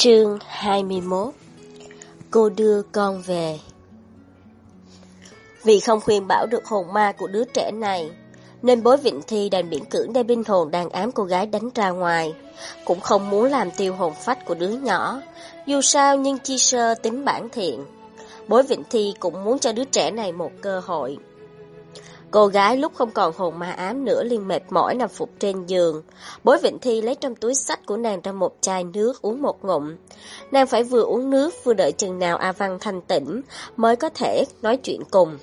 Chương 21. Cô đưa con về. Vì không khuyên bảo được hồn ma của đứa trẻ này, nên Bối Vịnh Thi đành miễn cưỡng đem linh hồn đang ám cô gái đánh ra ngoài. Cũng không muốn làm tiêu hồn phách của đứa nhỏ. Dù sao nhưng Chi Sơ tính bản thiện. Bối Vịnh Thi cũng muốn cho đứa trẻ này một cơ hội. Cô gái lúc không còn hồn ma ám nữa liền mệt mỏi nằm phục trên giường. Bối Vịnh Thi lấy trong túi xách của nàng ra một chai nước uống một ngụm. Nàng phải vừa uống nước vừa đợi chừng nào A Văn thanh tĩnh mới có thể nói chuyện cùng.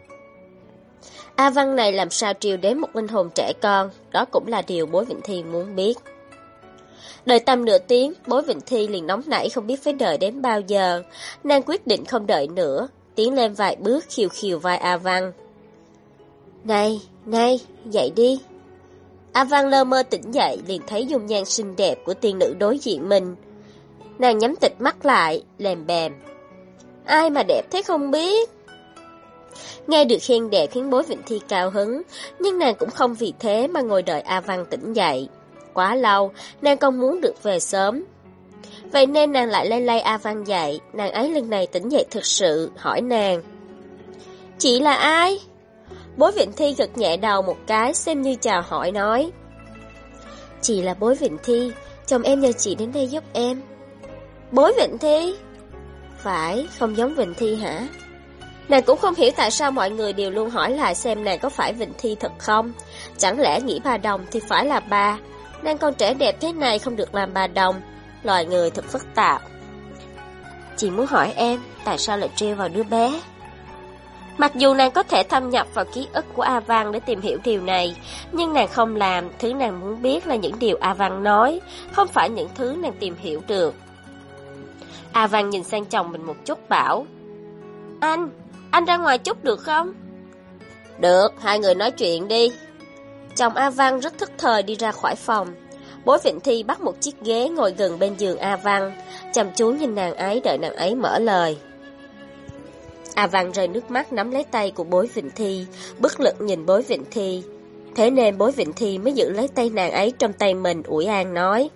A Văn này làm sao trìu đến một linh hồn trẻ con, đó cũng là điều Bối Vịnh Thi muốn biết. Đợi tầm nửa tiếng, Bối Vịnh Thi liền nóng nảy không biết phải đợi đến bao giờ. Nàng quyết định không đợi nữa, tiến lên vài bước khiêu khiêu vai A Văn. Này, dậy đi. A Văn lơ mơ tỉnh dậy liền thấy dung nhan xinh đẹp của tiên nữ đối diện mình. Nàng nhắm tịt mắt lại, lèm bèm. Ai mà đẹp thế không biết. Nghe được khen đẹp khiến Bối Vịnh Thi cao hứng, nhưng nàng cũng không vì thế mà ngồi đợi A Văn tỉnh dậy. Quá lâu, nàng không muốn được về sớm. Vậy nên nàng lại lay A Văn dậy, nàng ấy lần này tỉnh dậy thực sự, hỏi nàng. Chị là ai? Bối Vịnh Thi gật nhẹ đầu một cái xem như chào hỏi nói. Chị là Bối Vịnh Thi, chồng em nhờ chị đến đây giúp em. Bối Vịnh Thi? Phải, không giống Vịnh Thi hả? Nàng cũng không hiểu tại sao mọi người đều luôn hỏi lại xem nàng có phải Vịnh Thi thật không. Chẳng lẽ nghĩ bà đồng thì phải là bà. Nàng còn trẻ đẹp thế này không được làm bà đồng. Loài người thật phức tạp. Chị muốn hỏi em tại sao lại trêu vào đứa bé. Mặc dù nàng có thể thâm nhập vào ký ức của A Văn để tìm hiểu điều này, nhưng nàng không làm. Thứ nàng muốn biết là những điều A Văn nói, không phải những thứ nàng tìm hiểu được. A Văn nhìn sang chồng mình một chút bảo. Anh ra ngoài chút được không? Được, hai người nói chuyện đi. Chồng A Văn rất thức thời đi ra khỏi phòng. Bối Vịnh Thi bắt một chiếc ghế ngồi gần bên giường A Văn, chăm chú nhìn nàng ấy đợi nàng ấy mở lời. A Văn rơi nước mắt nắm lấy tay của Bối Vịnh Thi, bất lực nhìn Bối Vịnh Thi. Thế nên Bối Vịnh Thi mới giữ lấy tay nàng ấy trong tay mình ủi an nói.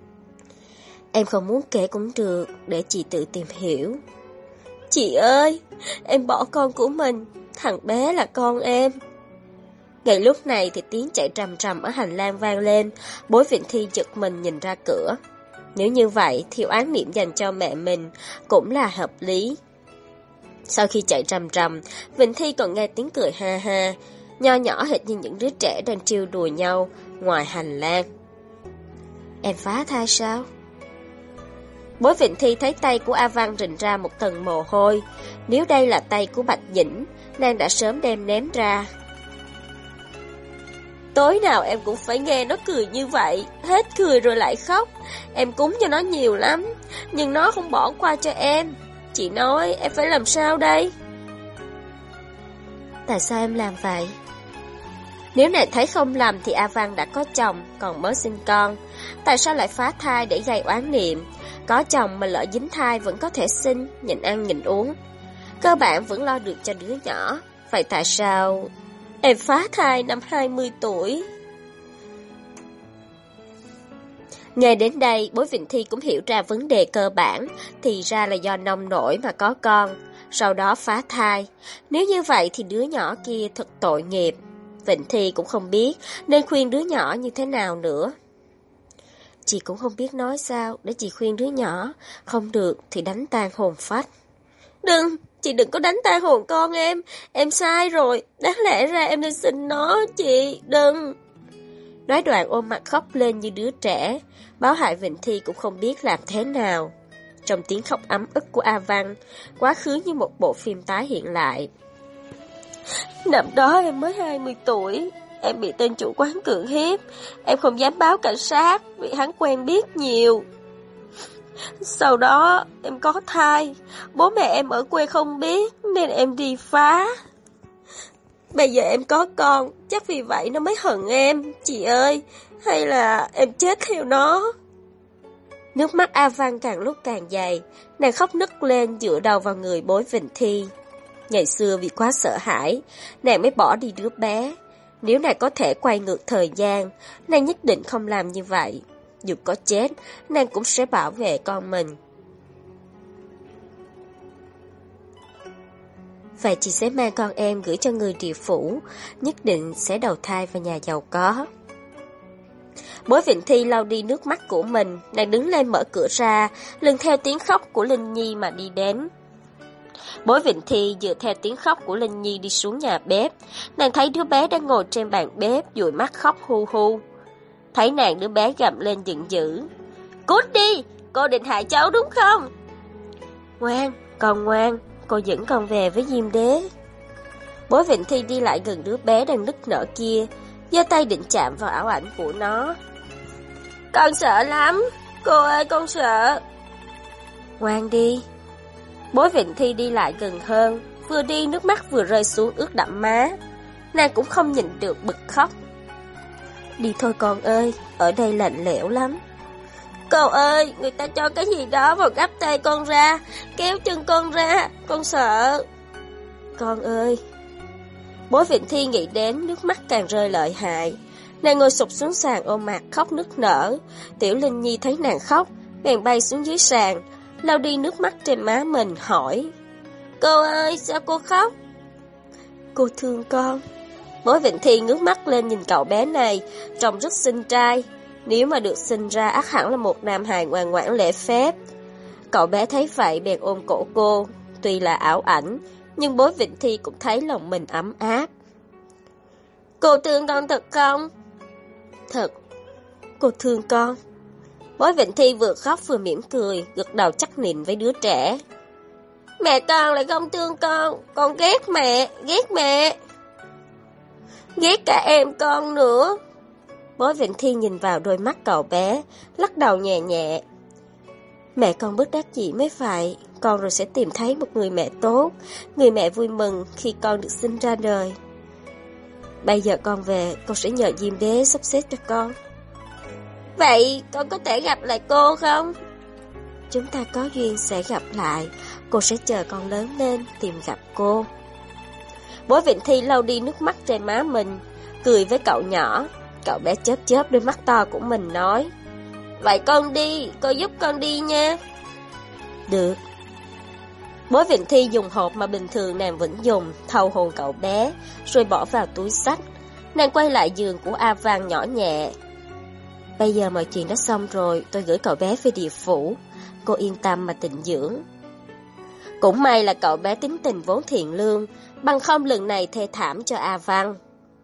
Em không muốn kể cũng được, để chị tự tìm hiểu. Chị ơi, em bỏ con của mình, thằng bé là con em. Ngay lúc này thì tiếng chạy rầm rầm ở hành lang vang lên, Bối Vịnh Thi giật mình nhìn ra cửa. Nếu như vậy thì oán niệm dành cho mẹ mình cũng là hợp lý. Sau khi chạy rầm rầm, Vịnh Thi còn nghe tiếng cười ha ha, nho nhỏ hệt như những đứa trẻ đang trêu đùa nhau ngoài hành lang. Em phá thai sao? Bối Vịnh Thi thấy tay của A Văn rình ra một tầng mồ hôi. Nếu đây là tay của Bạch Dĩnh, nàng đã sớm đem ném ra. Tối nào em cũng phải nghe nó cười như vậy, hết cười rồi lại khóc. Em cúng cho nó nhiều lắm, nhưng nó không bỏ qua cho em. Chị nói em phải làm sao đây? Tại sao em làm vậy? Nếu nàng thấy không lầm thì A Văn đã có chồng, còn mới sinh con. Tại sao lại phá thai để gây oán niệm? Có chồng mà lỡ dính thai vẫn có thể sinh, nhịn ăn nhịn uống. Cơ bản vẫn lo được cho đứa nhỏ. Vậy tại sao em phá thai năm 20 tuổi? Nghe đến đây, Bối Vịnh Thi cũng hiểu ra vấn đề cơ bản, thì ra là do nông nổi mà có con, sau đó phá thai. Nếu như vậy thì đứa nhỏ kia thật tội nghiệp. Vịnh Thi cũng không biết nên khuyên đứa nhỏ như thế nào nữa. Chị cũng không biết nói sao để chị khuyên đứa nhỏ, không được thì đánh tan hồn phách. Đừng, chị đừng có đánh tan hồn con em sai rồi, đáng lẽ ra em nên xin nó, chị, đừng. Nói đoạn ôm mặt khóc lên như đứa trẻ, Báo Hại Vịnh Thi cũng không biết làm thế nào. Trong tiếng khóc ấm ức của A Văn, quá khứ như một bộ phim tái hiện lại. Năm đó em mới 20 tuổi, em bị tên chủ quán cưỡng hiếp. Em không dám báo cảnh sát vì hắn quen biết nhiều. Sau đó em có thai, bố mẹ em ở quê không biết nên em đi phá. Bây giờ em có con, chắc vì vậy nó mới hận em, chị ơi, hay là em chết theo nó. Nước mắt A Văn càng lúc càng dày, nàng khóc nức lên dựa đầu vào người Bối Vịnh Thi. Ngày xưa vì quá sợ hãi, nàng mới bỏ đi đứa bé. Nếu nàng có thể quay ngược thời gian, nàng nhất định không làm như vậy. dù có chết, nàng cũng sẽ bảo vệ con mình. Vậy chị sẽ mang con em gửi cho người địa phủ, nhất định sẽ đầu thai vào nhà giàu có. Bối Vịnh Thi lau đi nước mắt của mình, nàng đứng lên mở cửa ra, lưng theo tiếng khóc của Linh Nhi mà đi đến. Bối Vịnh Thi dựa theo tiếng khóc của Linh Nhi đi xuống nhà bếp, nàng thấy đứa bé đang ngồi trên bàn bếp, dụi mắt khóc hu hu. Thấy nàng, đứa bé gầm lên giận dữ. Cút đi, cô định hại cháu đúng không? Ngoan, con ngoan, cô dẫn con về với Diêm Đế. Bối Vịnh Thi đi lại gần đứa bé đang nức nở kia, giơ tay định chạm vào ảo ảnh của nó. Con sợ lắm, cô ơi con sợ. Ngoan đi. Bối Vịnh Thi đi lại gần hơn, vừa đi nước mắt vừa rơi xuống ướt đẫm má. Nàng cũng không nhịn được bật khóc. Đi thôi con ơi, ở đây lạnh lẽo lắm. Cô ơi, người ta cho cái gì đó vào gắp tay con ra, kéo chân con ra, con sợ. Con ơi. Bối Vịnh Thi nghĩ đến, nước mắt càng rơi lợi hại. Nàng ngồi sụp xuống sàn ôm mặt khóc nức nở. Tiểu Linh Nhi thấy nàng khóc, bèn bay xuống dưới sàn, lau đi nước mắt trên má mình, hỏi. Cô ơi, sao cô khóc? Cô thương con. Bối Vịnh Thi ngước mắt lên nhìn cậu bé này, trông rất xinh trai. Nếu mà được sinh ra ắt hẳn là một nam hài ngoan ngoãn lễ phép. Cậu bé thấy vậy bèn ôm cổ cô. Tuy là ảo ảnh, nhưng Bối Vịnh Thi cũng thấy lòng mình ấm áp. Cô thương con thật không? Thật. Cô thương con. Bối Vịnh Thi vừa khóc vừa mỉm cười, gật đầu chắc nịnh với đứa trẻ. Mẹ con lại không thương con ghét mẹ, ghét mẹ. Ghét cả em con nữa. Bối Vịnh Thi nhìn vào đôi mắt cậu bé, lắc đầu nhẹ nhẹ. Mẹ con bất đắc dĩ mới phải, con rồi sẽ tìm thấy một người mẹ tốt, người mẹ vui mừng khi con được sinh ra đời. Bây giờ con về, con sẽ nhờ Diêm Đế sắp xếp cho con. Vậy con có thể gặp lại cô không? Chúng ta có duyên sẽ gặp lại, cô sẽ chờ con lớn lên tìm gặp cô. Bối Vịnh Thi lau đi nước mắt trên má mình, cười với cậu nhỏ. Cậu bé chớp chớp đôi mắt to của mình nói. Vậy con đi, cô giúp con đi nha. Được. Bối Vịnh Thi dùng hộp mà bình thường nàng vẫn dùng, thâu hồn cậu bé, rồi bỏ vào túi xách. Nàng quay lại giường của A Văn nhỏ nhẹ. Bây giờ mọi chuyện đã xong rồi, tôi gửi cậu bé về địa phủ. Cô yên tâm mà tịnh dưỡng. Cũng may là cậu bé tính tình vốn thiện lương, bằng không lần này thê thảm cho A Văn.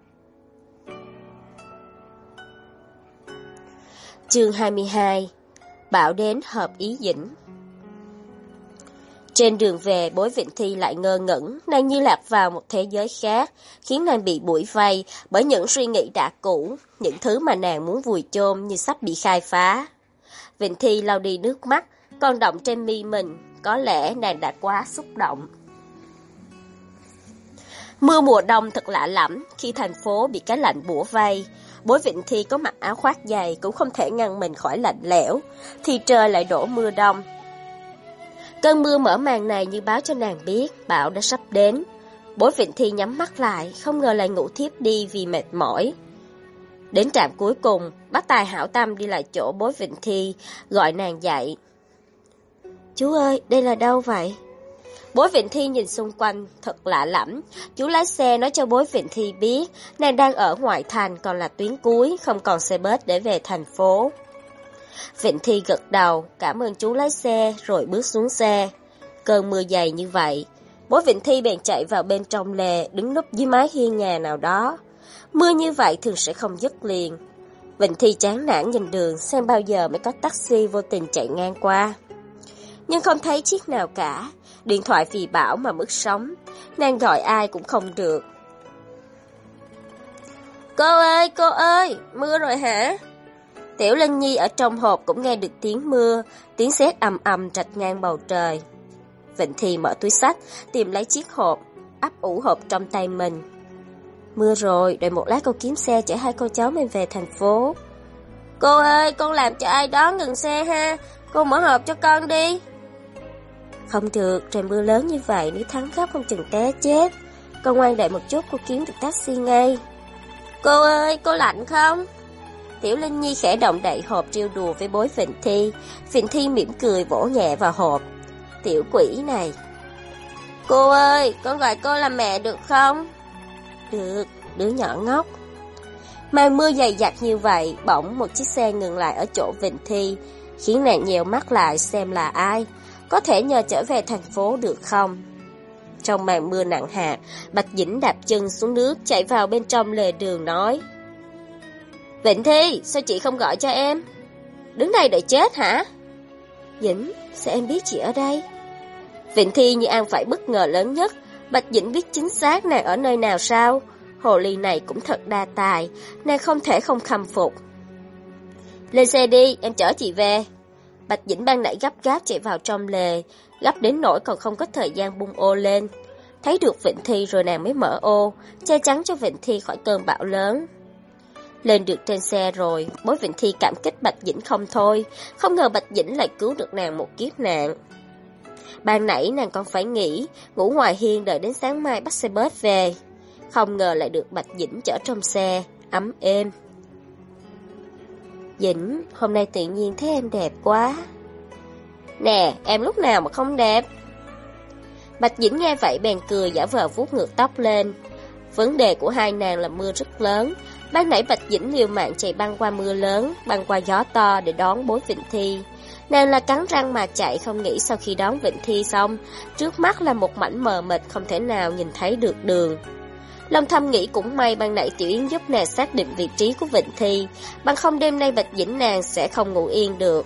Chương 22. Bão đến hợp ý dĩnh. Trên đường về, Bối Vịnh Thi lại ngơ ngẩn, nàng như lạc vào một thế giới khác, khiến nàng bị bủi vây bởi những suy nghĩ đã cũ, những thứ mà nàng muốn vùi chôn như sắp bị khai phá. Vịnh Thi lau đi nước mắt, còn đọng trên mi mình, có lẽ nàng đã quá xúc động. Mưa mùa đông thật lạ lẫm, khi thành phố bị cái lạnh bủa vây. Bối Vịnh Thi có mặc áo khoác dày cũng không thể ngăn mình khỏi lạnh lẽo, thì trời lại đổ mưa đông. Cơn mưa mở màn này như báo cho nàng biết bão đã sắp đến. Bối Vịnh Thi nhắm mắt lại, không ngờ lại ngủ thiếp đi vì mệt mỏi. Đến trạm cuối cùng, bác Tài hảo tâm đi lại chỗ Bối Vịnh Thi, gọi nàng dậy. Chú ơi, đây là đâu vậy? Bối Vịnh Thi nhìn xung quanh, thật lạ lẫm. Chú lái xe nói cho Bối Vịnh Thi biết, nàng đang ở ngoại thành, còn là tuyến cuối, không còn xe bus để về thành phố. Vịnh Thi gật đầu, cảm ơn chú lái xe, rồi bước xuống xe. Cơn mưa dày như vậy, Bối Vịnh Thi bèn chạy vào bên trong lề, đứng núp dưới mái hiên nhà nào đó. Mưa như vậy thường sẽ không dứt liền. Vịnh Thi chán nản nhìn đường, xem bao giờ mới có taxi vô tình chạy ngang qua. Nhưng không thấy chiếc nào cả, điện thoại vì bão mà mất sóng, nàng gọi ai cũng không được. Cô ơi, mưa rồi hả? Tiểu Linh Nhi ở trong hộp cũng nghe được tiếng mưa, tiếng sét ầm ầm rạch ngang bầu trời. Vịnh Thi mở túi xách, tìm lấy chiếc hộp, ấp ủ hộp trong tay mình. Mưa rồi, đợi một lát cô kiếm xe chở hai cô cháu mình về thành phố. Cô ơi, con làm cho ai đó ngừng xe ha, cô mở hộp cho con đi. Không được, trời mưa lớn như vậy, nếu thắng gấp không chừng té chết. Con ngoan đợi một chút, cô kiếm được taxi ngay. Cô ơi, cô lạnh không? Tiểu Linh Nhi khẽ động đậy hộp trêu đùa với bối Vịnh Thi. Vịnh Thi mỉm cười vỗ nhẹ vào hộp. Tiểu quỷ này. Cô ơi, con gọi cô là mẹ được không? Được, đứa nhỏ ngốc. Màn mưa dày dặt như vậy, bỗng một chiếc xe ngừng lại ở chỗ Vịnh Thi, khiến nàng nhèo mắt lại xem là ai. Có thể nhờ trở về thành phố được không? Trong màn mưa nặng hạt, Bạch Dĩnh đạp chân xuống nước, chạy vào bên trong lề đường nói. Vịnh Thi, sao chị không gọi cho em? Đứng đây đợi chết hả? Dĩnh, sao em biết chị ở đây? Vịnh Thi như ăn phải bất ngờ lớn nhất. Bạch Dĩnh biết chính xác nàng ở nơi nào sao? Hồ ly này cũng thật đa tài, nàng không thể không khâm phục. Lên xe đi, em chở chị về. Bạch Dĩnh ban nãy gấp gáp chạy vào trong lề, gấp đến nỗi còn không có thời gian bung ô lên. Thấy được Vịnh Thi rồi nàng mới mở ô, che chắn cho Vịnh Thi khỏi cơn bão lớn. Lên được trên xe rồi, bối Vịnh Thi cảm kích Bạch Dĩnh không thôi, không ngờ Bạch Dĩnh lại cứu được nàng một kiếp nạn. Ban nãy nàng còn phải nghỉ, ngủ ngoài hiên đợi đến sáng mai bắt xe bus về. Không ngờ lại được Bạch Dĩnh chở trong xe, ấm êm. Dĩnh, hôm nay tự nhiên thấy em đẹp quá. Nè, em lúc nào mà không đẹp? Bạch Dĩnh nghe vậy bèn cười giả vờ vuốt ngược tóc lên. Vấn đề của hai nàng là mưa rất lớn. Ban nãy Bạch Dĩnh liều mạng chạy băng qua mưa lớn, băng qua gió to để đón bối Vịnh Thi. Nàng là cắn răng mà chạy, không nghĩ sau khi đón Vịnh Thi xong, trước mắt là một mảnh mờ mịt không thể nào nhìn thấy được đường. Long thầm nghĩ cũng may ban nãy Tiểu Yến giúp nàng xác định vị trí của Vịnh Thi, bằng không đêm nay Bạch Dĩnh nàng sẽ không ngủ yên được.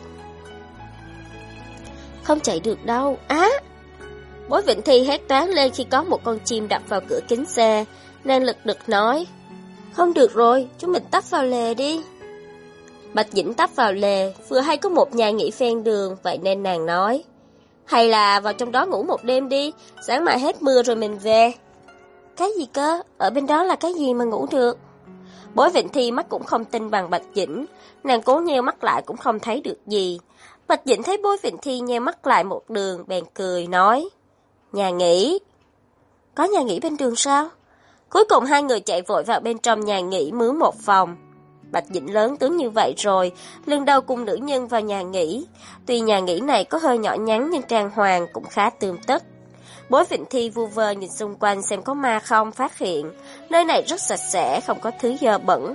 Không chạy được đâu, Bối Vịnh Thi hét toáng lên khi có một con chim đập vào cửa kính xe. Nàng lật đật nói, không được rồi, chúng mình tấp vào lề đi. Bạch Dĩnh tấp vào lề, vừa hay có một nhà nghỉ ven đường, vậy nên nàng nói, hay là vào trong đó ngủ một đêm đi, sáng mai hết mưa rồi mình về. Cái gì cơ? Ở bên đó là cái gì mà ngủ được? Bối Vịnh Thi mắt cũng không tin bằng Bạch Dĩnh, nàng cố nheo mắt lại cũng không thấy được gì. Bạch Dĩnh thấy bối Vịnh Thi nheo mắt lại một đường, bèn cười nói, nhà nghỉ. Có nhà nghỉ bên đường sao? Cuối cùng hai người chạy vội vào bên trong nhà nghỉ mướn một phòng. Bạch Dĩnh lớn tướng như vậy rồi, lần đầu cùng nữ nhân vào nhà nghỉ. Tuy nhà nghỉ này có hơi nhỏ nhắn nhưng trang hoàng cũng khá tươm tất. Bối Vịnh Thi vu vơ nhìn xung quanh xem có ma không, phát hiện nơi này rất sạch sẽ, không có thứ dơ bẩn.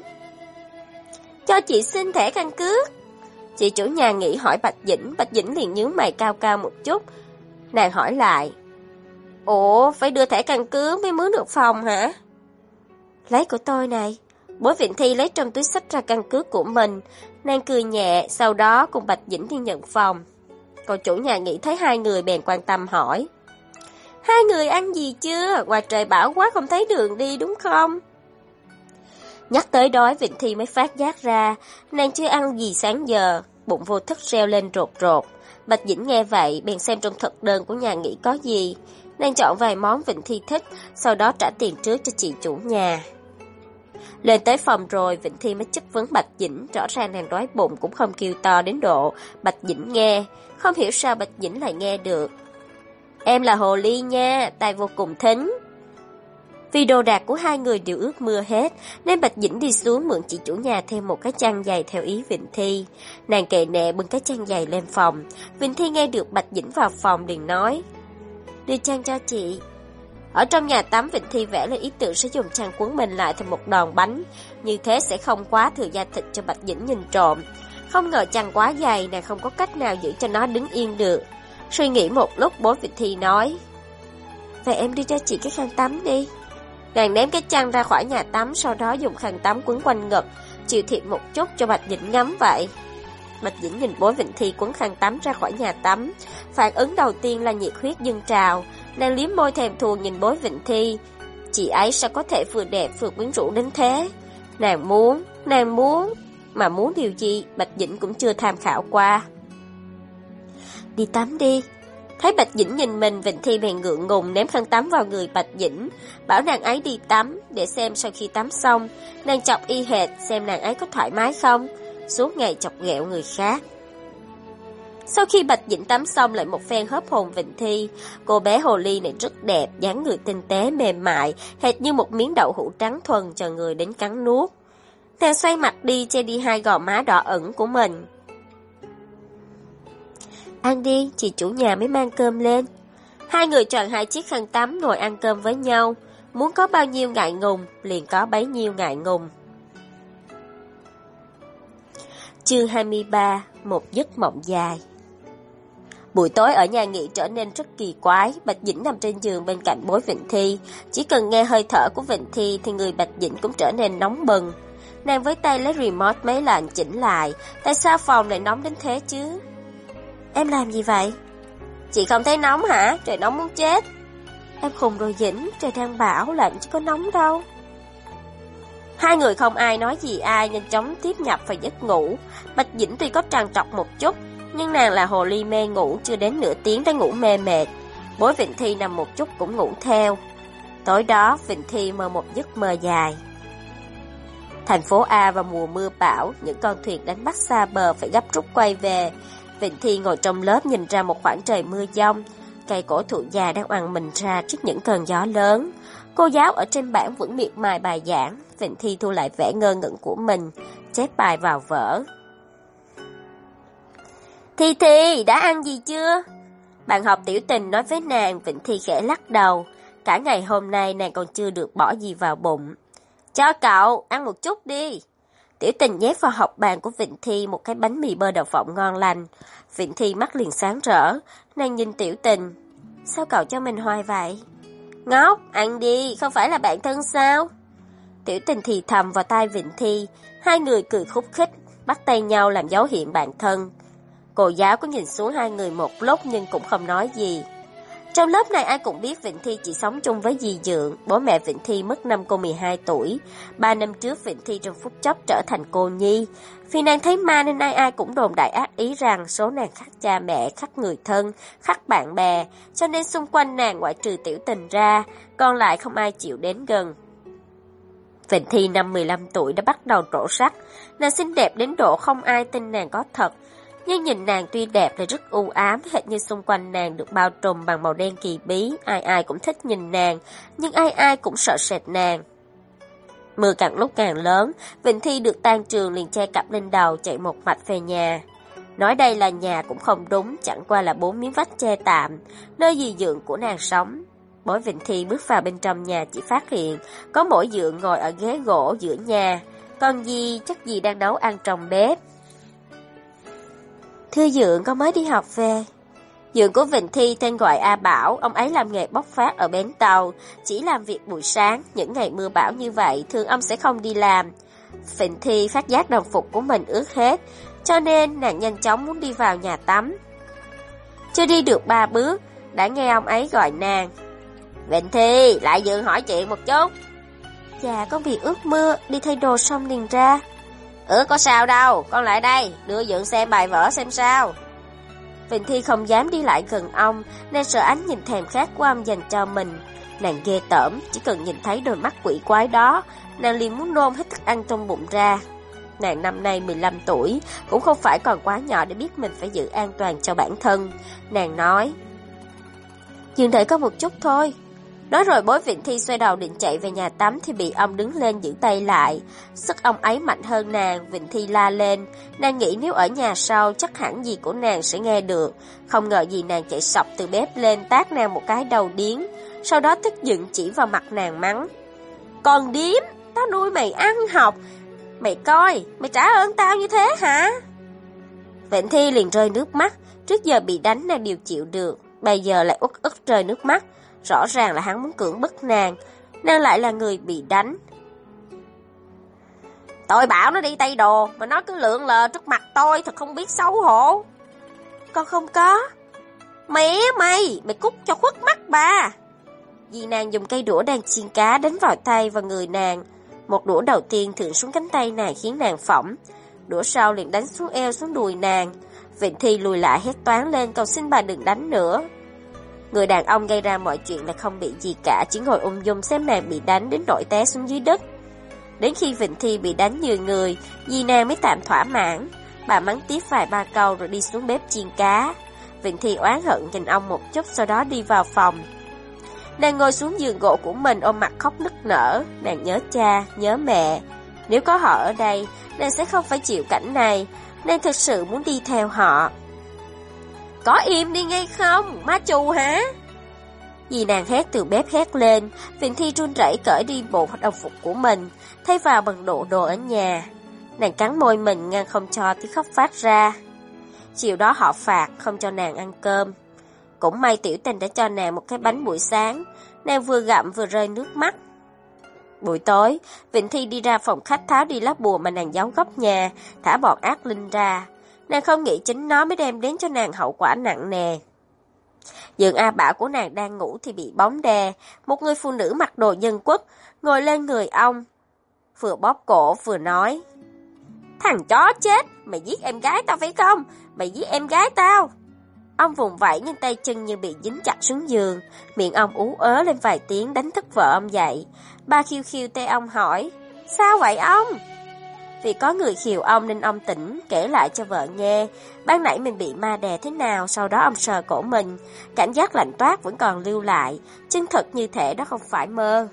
Cho chị xin thẻ căn cước. Chị chủ nhà nghỉ hỏi Bạch Dĩnh liền nhướng mày cao cao một chút. Nàng hỏi lại, ủa, phải đưa thẻ căn cước mới mướn được phòng hả? Lấy của tôi này. Bối Vịnh Thi lấy trong túi xách ra căn cước của mình. Nàng cười nhẹ, sau đó cùng Bạch Dĩnh đi nhận phòng. Còn chủ nhà nghỉ thấy hai người bèn quan tâm hỏi, hai người ăn gì chưa? Ngoài trời bão quá không thấy đường đi đúng không? Nhắc tới đói, Vịnh Thi mới phát giác ra, nàng chưa ăn gì sáng giờ, bụng vô thức reo lên rột rột. Bạch Dĩnh nghe vậy, bèn xem trong thực đơn của nhà nghỉ có gì. Nàng chọn vài món Vịnh Thi thích, sau đó trả tiền trước cho chị chủ nhà. Lên tới phòng rồi, Vịnh Thi mới chất vấn Bạch Dĩnh, rõ ràng nàng đói bụng cũng không kêu to đến độ Bạch Dĩnh nghe, không hiểu sao Bạch Dĩnh lại nghe được. Em là hồ ly nha, tai vô cùng thính. Vì đồ đạc của hai người đều ướt mưa hết, nên Bạch Dĩnh đi xuống mượn chị chủ nhà thêm một cái chăn dày theo ý Vịnh Thi. Nàng kệ nệ bưng cái chăn dày lên phòng. Vịnh Thi nghe được Bạch Dĩnh vào phòng liền nói, đưa chăn cho chị. Ở trong nhà tắm, Vịnh Thi vẽ lên ý tưởng sẽ dùng chăn quấn mình lại thành một đòn bánh, như thế sẽ không quá thừa da thịt cho Bạch Dĩnh nhìn trộm. Không ngờ chăn quá dày, nàng không có cách nào giữ cho nó đứng yên được. Suy nghĩ một lúc, bố Vịnh Thi nói, vậy em đưa cho chị cái khăn tắm đi. Nàng ném cái chăn ra khỏi nhà tắm, sau đó dùng khăn tắm quấn quanh ngực, chịu thiệt một chút cho Bạch Dĩnh ngắm vậy. Bạch Dĩnh nhìn bối Vịnh Thi quấn khăn tắm ra khỏi nhà tắm, phản ứng đầu tiên là nhiệt huyết dâng trào. Nàng liếm môi thèm thuồng nhìn bối Vịnh Thi, chị ấy sao có thể vừa đẹp vừa quyến rũ đến thế. Nàng muốn, mà muốn điều gì Bạch Dĩnh cũng chưa tham khảo qua. Đi tắm đi. Thấy Bạch Dĩnh nhìn mình, Vịnh Thi bèn ngượng ngùng ném khăn tắm vào người Bạch Dĩnh, bảo nàng ấy đi tắm, để xem sau khi tắm xong, nàng chọc y hệt xem nàng ấy có thoải mái không, suốt ngày chọc ghẹo người khác. Sau khi Bạch Dĩnh tắm xong lại một phen hớp hồn Vịnh Thi, cô bé hồ ly này rất đẹp, dáng người tinh tế mềm mại, hệt như một miếng đậu hũ trắng thuần chờ người đến cắn nuốt. Nàng xoay mặt đi, che đi hai gò má đỏ ửng của mình. Ăn đi, chị chủ nhà mới mang cơm lên. Hai người chọn hai chiếc khăn tắm ngồi ăn cơm với nhau. Muốn có bao nhiêu ngại ngùng, liền có bấy nhiêu ngại ngùng. Chương 23, một giấc mộng dài. Buổi tối ở nhà nghỉ trở nên rất kỳ quái. Bạch Dĩnh nằm trên giường bên cạnh Bối Vịnh Thi. Chỉ cần nghe hơi thở của Vịnh Thi thì người Bạch Dĩnh cũng trở nên nóng bừng. Nàng với tay lấy remote máy lạnh chỉnh lại. Tại sao phòng lại nóng đến thế chứ? Em làm gì vậy? Chị không thấy nóng hả? Trời nóng muốn chết. Em khùng rồi Dĩnh, trời đang bão lạnh chứ có nóng đâu. Hai người không ai nói gì ai, nhanh chóng tiếp nhập vào giấc ngủ. Bạch Dĩnh tuy có trằn trọc một chút, nhưng nàng là hồ ly mê ngủ, chưa đến nửa tiếng đã ngủ mê mệt. Bối Vịnh Thi nằm một chút cũng ngủ theo. Tối đó Vịnh Thi mơ một giấc mơ dài. Thành phố A vào mùa mưa bão, những con thuyền đánh bắt xa bờ phải gấp rút quay về. Vịnh Thi ngồi trong lớp nhìn ra một khoảng trời mưa giông. Cây cổ thụ già đang oằn mình ra trước những cơn gió lớn. Cô giáo ở trên bảng vẫn miệt mài bài giảng. Vịnh Thi thu lại vẻ ngơ ngẩn của mình, chép bài vào vở. Thi Thi, đã ăn gì chưa? Bạn học Tiểu Tình nói với nàng. Vịnh Thi khẽ lắc đầu. Cả ngày hôm nay nàng còn chưa được bỏ gì vào bụng. Cho cậu, ăn một chút đi. Tiểu Tình nhét vào hộc bàn của Vịnh Thi một cái bánh mì bơ đậu phộng ngon lành. Vịnh Thi mắt liền sáng rỡ. Nàng nhìn Tiểu Tình. Sao cậu cho mình hoài vậy? Ngốc, ăn đi, không phải là bạn thân sao? Tiểu Tình thì thầm vào tai Vịnh Thi. Hai người cười khúc khích, bắt tay nhau làm dấu hiệu bạn thân. Cô giáo có nhìn xuống hai người một lúc nhưng cũng không nói gì. Trong lớp này ai cũng biết Vịnh Thi chỉ sống chung với dì Dượng. Bố mẹ Vịnh Thi mất năm cô 12 tuổi. 3 năm trước Vịnh Thi trong phút chốc trở thành cô nhi. Vì nàng thấy ma nên ai cũng đồn đại ác ý rằng số nàng khác cha mẹ, khác người thân, khác bạn bè. Cho nên xung quanh nàng ngoại trừ Tiểu Tình ra, còn lại không ai chịu đến gần. Vịnh Thi năm 15 tuổi đã bắt đầu trổ sắc. Nàng xinh đẹp đến độ không ai tin nàng có thật. Nhưng nhìn nàng tuy đẹp lại rất u ám, hệt như xung quanh nàng được bao trùm bằng màu đen kỳ bí. Ai cũng thích nhìn nàng, nhưng ai cũng sợ sệt nàng. Mưa càng lúc càng lớn, Vịnh Thi được tan trường liền che cặp lên đầu chạy một mạch về nhà. Nói đây là nhà cũng không đúng, chẳng qua là 4 miếng vách che tạm, nơi dì Dượng của nàng sống. Bối Vịnh Thi bước vào bên trong nhà chỉ phát hiện có mỗi Dượng ngồi ở ghế gỗ giữa nhà, còn dì chắc dì đang nấu ăn trong bếp. Thưa Dượng, con mới đi học về. Dượng của Vịnh Thi tên gọi A Bảo, ông ấy làm nghề bốc phát ở bến tàu, chỉ làm việc buổi sáng, những ngày mưa bão như vậy thường ông sẽ không đi làm. Vịnh Thi phát giác đồng phục của mình ướt hết, cho nên nàng nhanh chóng muốn đi vào nhà tắm. Chưa đi được 3 bước, đã nghe ông ấy gọi nàng. Vịnh Thi, lại Dượng hỏi chuyện một chút. Dạ, con bị ướt mưa, đi thay đồ xong liền ra. Có sao đâu, con lại đây, đưa Dượng xem bài vở xem sao. Vịnh Thi không dám đi lại gần ông, nên sợ ánh nhìn thèm khát của ông dành cho mình. Nàng ghê tởm, chỉ cần nhìn thấy đôi mắt quỷ quái đó, nàng liền muốn nôn hết thức ăn trong bụng ra. Nàng năm nay 15 tuổi, cũng không phải còn quá nhỏ để biết mình phải giữ an toàn cho bản thân. Nàng nói, Dượng đợi con một chút thôi. Nói rồi Bối Vịnh Thi xoay đầu định chạy về nhà tắm thì bị ông đứng lên giữ tay lại. Sức ông ấy mạnh hơn nàng, Vịnh Thi la lên. Nàng nghĩ nếu ở nhà sau chắc hẳn dì của nàng sẽ nghe được. Không ngờ dì nàng chạy sọc từ bếp lên tát nàng một cái đầu điếng. Sau đó tức giận chỉ vào mặt nàng mắng. Còn điếm, tao nuôi mày ăn học. Mày coi, mày trả ơn tao như thế hả? Vịnh Thi liền rơi nước mắt. Trước giờ bị đánh nàng đều chịu được, bây giờ lại uất ức rơi nước mắt. Rõ ràng là hắn muốn cưỡng bức nàng lại là người bị đánh. Tôi bảo nó đi thay đồ, mà nó cứ lượn lờ trước mặt tôi, thật không biết xấu hổ. Con không có. Mẹ mày cút cho khuất mắt bà. Dì nàng dùng cây đũa đang chiên cá đánh vào tay và người nàng. Một đũa đầu tiên thượng xuống cánh tay nàng khiến nàng phỏng. Đũa sau liền đánh xuống eo xuống đùi nàng. Vịnh Thi lùi lại hét toáng lên cầu xin bà đừng đánh nữa. Người đàn ông gây ra mọi chuyện là không bị gì cả, chỉ ngồi ung dung xem nàng bị đánh đến nỗi té xuống dưới đất. Đến khi Vịnh Thi bị đánh nhiều người, dì nàng mới tạm thỏa mãn. Bà mắng tiếp vài ba câu rồi đi xuống bếp chiên cá. Vịnh Thi oán hận nhìn ông một chút, sau đó đi vào phòng. Nàng ngồi xuống giường gỗ của mình ôm mặt khóc nức nở. Nàng nhớ cha, nhớ mẹ. Nếu có họ ở đây, nàng sẽ không phải chịu cảnh này. Nàng thực sự muốn đi theo họ. Có im đi ngay không, má chù hả? Dì nàng hét từ bếp hét lên. Vịnh Thi run rẩy cởi đi bộ đồng phục của mình, thay vào bằng đồ ở nhà. Nàng cắn môi mình ngăn không cho tiếng khóc phát ra. Chiều đó họ phạt không cho nàng ăn cơm. Cũng may Tiểu Tình đã cho nàng một cái bánh buổi sáng. Nàng vừa gặm vừa rơi nước mắt. Buổi tối, Vịnh Thi đi ra phòng khách tháo đi lá bùa mà nàng giấu góc nhà, thả bọn ác linh ra. Nàng không nghĩ chính nó mới đem đến cho nàng hậu quả nặng nề. Giường A Bảo của nàng đang ngủ thì bị bóng đè. Một người phụ nữ mặc đồ dân quốc ngồi lên người ông, vừa bóp cổ vừa nói: Thằng chó chết, mày giết em gái tao phải không? Mày giết em gái tao. Ông vùng vẫy nhưng tay chân như bị dính chặt xuống giường. Miệng ông ú ớ lên vài tiếng đánh thức vợ ông dậy. Ba khiêu khiêu tay ông hỏi: Sao vậy ông? Vì có người khiều ông nên ông tỉnh, kể lại cho vợ nghe. Ban nãy mình bị ma đè thế nào, sau đó ông sờ cổ mình. Cảm giác lạnh toát vẫn còn lưu lại. Chân thật như thể đó không phải mơ.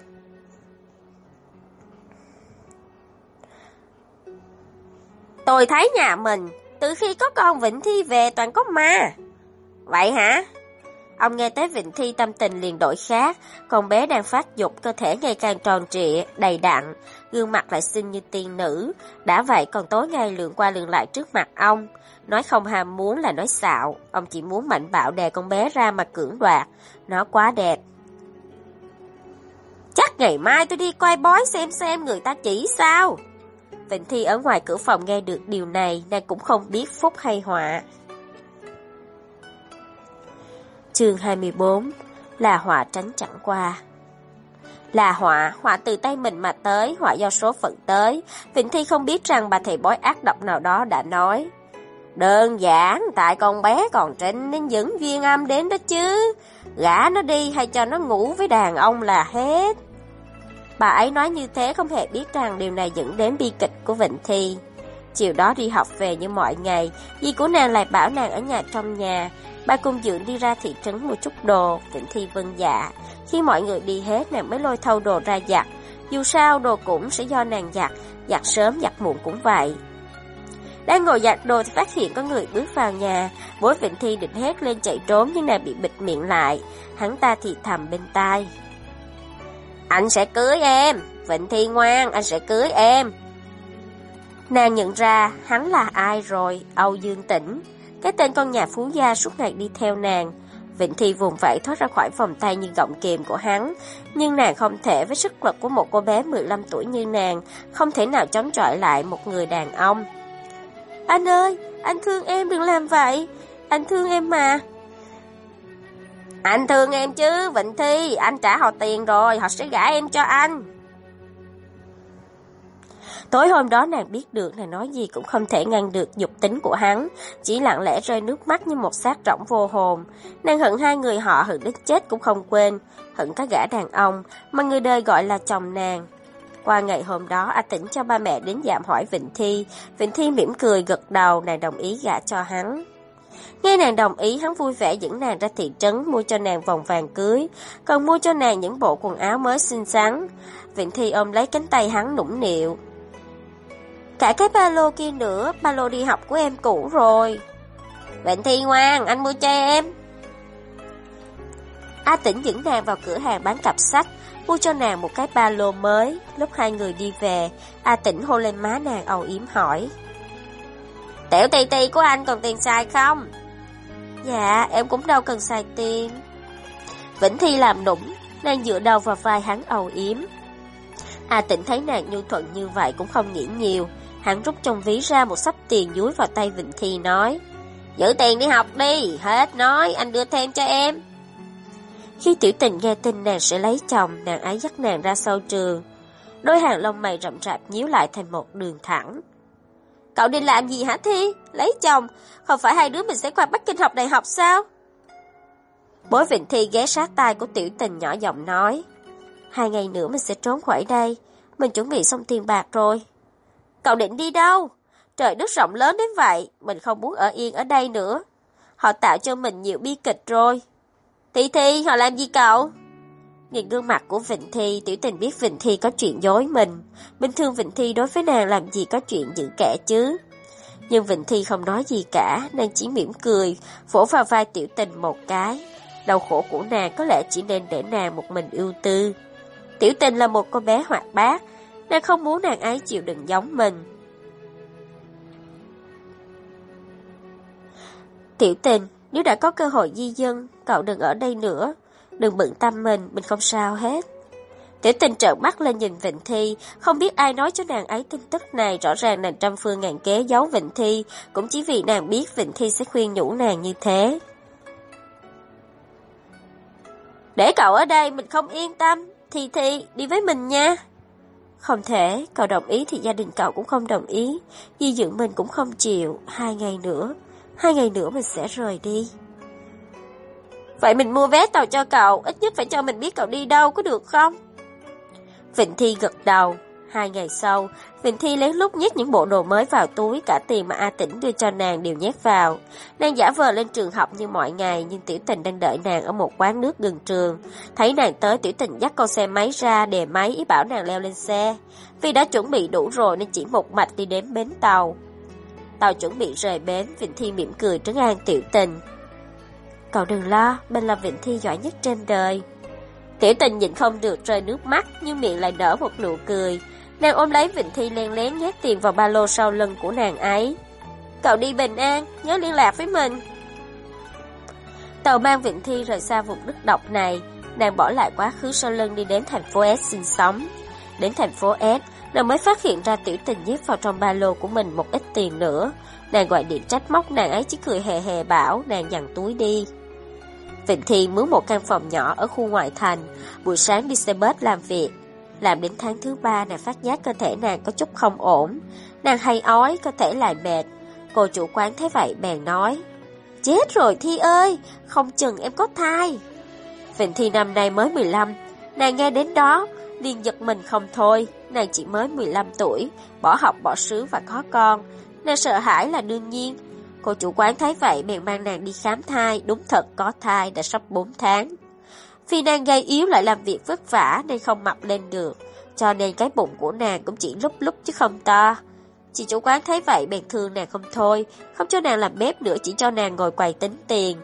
Tôi thấy nhà mình, từ khi có con Vịnh Thi về toàn có ma. Vậy hả? Ông nghe tới Vịnh Thi tâm tình liền đổi khác. Con bé đang phát dục, cơ thể ngày càng tròn trịa, đầy đặn, gương mặt lại xinh như tiên nữ. Đã vậy còn tối ngày lượn qua lượn lại trước mặt ông. Nói không ham muốn là nói xạo. Ông chỉ muốn mạnh bạo đè con bé ra mà cưỡng đoạt. Nó quá đẹp. Chắc ngày mai tôi đi coi bói xem người ta chỉ sao. Vịnh Thi ở ngoài cửa phòng nghe được điều này, nàng cũng không biết phúc hay họa. Chương 24. Là họa tránh chẳng qua. Là họa từ tay mình mà tới, họa do số phận tới. Vịnh Thi không biết rằng bà thầy bói ác độc nào đó đã nói: Đơn giản, tại con bé còn trinh nên dẫn duyên âm đến đó chứ. Gả nó đi hay cho nó ngủ với đàn ông là hết. Bà ấy nói như thế không hề biết rằng điều này dẫn đến bi kịch của Vịnh Thi. Chiều đó đi học về như mọi ngày, dì của nàng lại bảo nàng ở nhà trong nhà. Ba cùng Dượng đi ra thị trấn mua chút đồ. Vịnh Thi vâng dạ. Khi mọi người đi hết, nàng mới lôi thâu đồ ra giặt. Dù sao đồ cũng sẽ do nàng giặt, giặt sớm giặt muộn cũng vậy. Đang ngồi giặt đồ thì phát hiện có người bước vào nhà. Bố Vịnh Thi định hét lên chạy trốn nhưng nàng bị bịt miệng lại. Hắn ta thì thầm bên tai: Anh sẽ cưới em, Vịnh Thi ngoan, anh sẽ cưới em. Nàng nhận ra hắn là ai rồi, Âu Dương Tĩnh, cái tên con nhà phú gia suốt ngày đi theo nàng. Vịnh Thi vùng vẫy thoát ra khỏi vòng tay như gọng kìm của hắn, nhưng nàng không thể với sức lực của một cô bé 15 tuổi như nàng, không thể nào chống chọi lại một người đàn ông. Anh ơi, anh thương em, đừng làm vậy, anh thương em mà. Anh thương em chứ, Vịnh Thi, anh trả họ tiền rồi, họ sẽ gả em cho anh. Tối hôm đó nàng biết được nàng nói gì cũng không thể ngăn được dục tính của hắn, chỉ lặng lẽ rơi nước mắt như một xác rỗng vô hồn. Nàng hận hai người họ, hận đến chết cũng không quên, hận cả gã đàn ông mà người đời gọi là chồng nàng. Qua ngày hôm đó, A Tĩnh cho ba mẹ đến dạm hỏi Vịnh Thi. Vịnh Thi mỉm cười gật đầu, nàng đồng ý gả cho hắn. Nghe nàng đồng ý, hắn vui vẻ dẫn nàng ra thị trấn mua cho nàng vòng vàng cưới, còn mua cho nàng những bộ quần áo mới xinh xắn. Vịnh Thi ôm lấy cánh tay hắn nũng nịu: Cả cái ba lô kia nữa, ba lô đi học của em cũ rồi. Vịnh Thi ngoan, anh mua cho em. A Tĩnh dẫn nàng vào cửa hàng bán cặp sách, mua cho nàng một cái ba lô mới. Lúc hai người đi về, A Tĩnh hôn lên má nàng âu yếm hỏi: Tiểu tì tì của anh còn tiền xài không? Dạ, em cũng đâu cần xài tiền. Vĩnh Thi làm nũng, nàng dựa đầu vào vai hắn âu yếm. A Tĩnh thấy nàng nhu thuận như vậy cũng không nghĩ nhiều. Hắn rút trong ví ra một xấp tiền dúi vào tay Vịnh Thi nói: Giữ tiền đi học đi, hết nói, anh đưa thêm cho em. Khi Tiểu Tình nghe tin nàng sẽ lấy chồng, nàng ấy dắt nàng ra sau trường. Đôi hàng lông mày rậm rạp nhíu lại thành một đường thẳng. Cậu định làm gì hả Thi? Lấy chồng? Không phải hai đứa mình sẽ qua Bắc Kinh học đại học sao? Bối Vịnh Thi ghé sát tai của Tiểu Tình nhỏ giọng nói: 2 ngày nữa mình sẽ trốn khỏi đây. Mình chuẩn bị xong tiền bạc rồi. Cậu định đi đâu? Trời đất rộng lớn đến vậy, mình không muốn ở yên ở đây nữa. Họ tạo cho mình nhiều bi kịch rồi. Thi Thi, họ làm gì cậu? Nhìn gương mặt của Vịnh Thi, Tiểu Tình biết Vịnh Thi có chuyện dối mình. Bình thường Vịnh Thi đối với nàng làm gì có chuyện giữ kẻ chứ. Nhưng Vịnh Thi không nói gì cả, nàng chỉ mỉm cười, vỗ vào vai Tiểu Tình một cái. Đau khổ của nàng có lẽ chỉ nên để nàng một mình ưu tư. Tiểu Tình là một cô bé hoạt bát, nàng không muốn nàng ấy chịu đựng giống mình. Tiểu Tình, nếu đã có cơ hội di dân, cậu đừng ở đây nữa. Đừng bận tâm mình không sao hết. Tiểu Tình trợn mắt lên nhìn Vịnh Thi, không biết ai nói cho nàng ấy tin tức này, rõ ràng nàng trăm phương ngàn kế giấu Vịnh Thi, cũng chỉ vì nàng biết Vịnh Thi sẽ khuyên nhủ nàng như thế. Để cậu ở đây mình không yên tâm, Thi đi với mình nha. Không thể, cậu đồng ý thì gia đình cậu cũng không đồng ý, di dưỡng mình cũng không chịu, 2 ngày nữa mình sẽ rời đi. Vậy mình mua vé tàu cho cậu, ít nhất phải cho mình biết cậu đi đâu, có được không? Vịnh Thi gật đầu. 2 ngày sau, Vịnh Thi lén lút nhét những bộ đồ mới vào túi, cả tiền mà A Tĩnh đưa cho nàng đều nhét vào. Nàng giả vờ lên trường học như mọi ngày, nhưng Tiểu Tình đang đợi nàng ở một quán nước gần trường. Thấy nàng tới, Tiểu Tình dắt con xe máy ra, đề máy ý bảo nàng leo lên xe. Vì đã chuẩn bị đủ rồi nên chỉ một mạch đi đến bến tàu. Tàu chuẩn bị rời bến, Vịnh Thi mỉm cười trấn an Tiểu Tình. Cậu đừng lo, mình là Vịnh Thi giỏi nhất trên đời. Tiểu Tình nhịn không được rơi nước mắt, nhưng miệng lại nở một nụ cười. Nàng ôm lấy Vịnh Thi len lén nhét tiền vào ba lô sau lưng của nàng ấy. Cậu đi bình an, nhớ liên lạc với mình. Tàu mang Vịnh Thi rời xa vùng đất độc này. Nàng bỏ lại quá khứ sau lưng đi đến thành phố S sinh sống. Đến thành phố S, nàng mới phát hiện ra Tiểu Tình nhét vào trong ba lô của mình một ít tiền nữa. Nàng gọi điện trách móc, nàng ấy chỉ cười hề hề bảo nàng dằn túi đi. Vịnh Thi mướn một căn phòng nhỏ ở khu ngoại thành, buổi sáng đi xe bus làm việc. Làm đến tháng thứ 3, nàng phát giác cơ thể nàng có chút không ổn. Nàng hay ói, cơ thể lại mệt. Cô chủ quán thấy vậy bèn nói, chết rồi Thi ơi, không chừng em có thai. Vịnh Thi năm nay mới 15, nàng nghe đến đó, liền giật mình không thôi. Nàng chỉ mới 15 tuổi, bỏ học bỏ xứ và có con. Nàng sợ hãi là đương nhiên. Cô chủ quán thấy vậy bèn mang nàng đi khám thai, đúng thật có thai đã sắp 4 tháng. Vì nàng gầy yếu lại làm việc vất vả nên không mập lên được, cho nên cái bụng của nàng cũng chỉ lúc lúc chứ không to. Chị chủ quán thấy vậy bèn thương nàng không thôi, không cho nàng làm bếp nữa, chỉ cho nàng ngồi quầy tính tiền.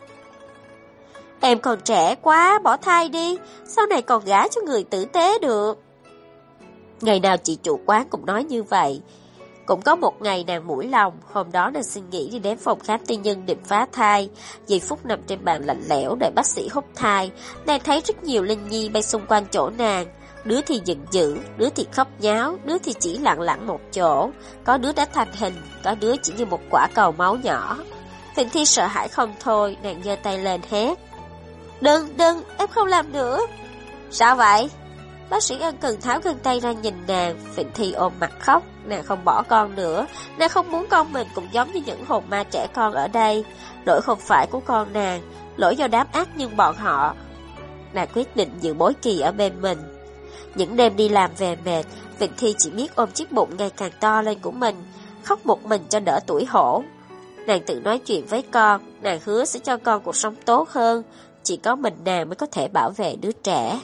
Em còn trẻ quá, bỏ thai đi, sau này còn gả cho người tử tế được. Ngày nào chị chủ quán cũng nói như vậy. Cũng có một ngày nàng mũi lòng, hôm đó nàng xin nghỉ đi đến phòng khám tư nhân định phá thai. Giây phút nằm trên bàn lạnh lẽo đợi bác sĩ hút thai, nàng thấy rất nhiều linh nhi bay xung quanh chỗ nàng. Đứa thì giận dữ, đứa thì khóc nháo, đứa thì chỉ lặng lặng một chỗ. Có đứa đã thành hình, có đứa chỉ như một quả cầu máu nhỏ. Vịnh Thi sợ hãi không thôi, nàng giơ tay lên hét. Đừng, em không làm nữa. Sao vậy? Bác sĩ ân cần tháo găng tay ra nhìn nàng. Vịnh Thi ôm mặt khóc. Nàng không bỏ con nữa. Nàng không muốn con mình cũng giống như những hồn ma trẻ con ở đây. Lỗi không phải của con nàng, lỗi do đám ác nhân bọn họ. Nàng quyết định giữ Bối Kỳ ở bên mình. Những đêm đi làm về mệt, Vịnh Thi chỉ biết ôm chiếc bụng ngày càng to lên của mình, khóc một mình cho đỡ tủi hổ. Nàng tự nói chuyện với con, nàng hứa sẽ cho con cuộc sống tốt hơn. Chỉ có mình nàng mới có thể bảo vệ đứa trẻ.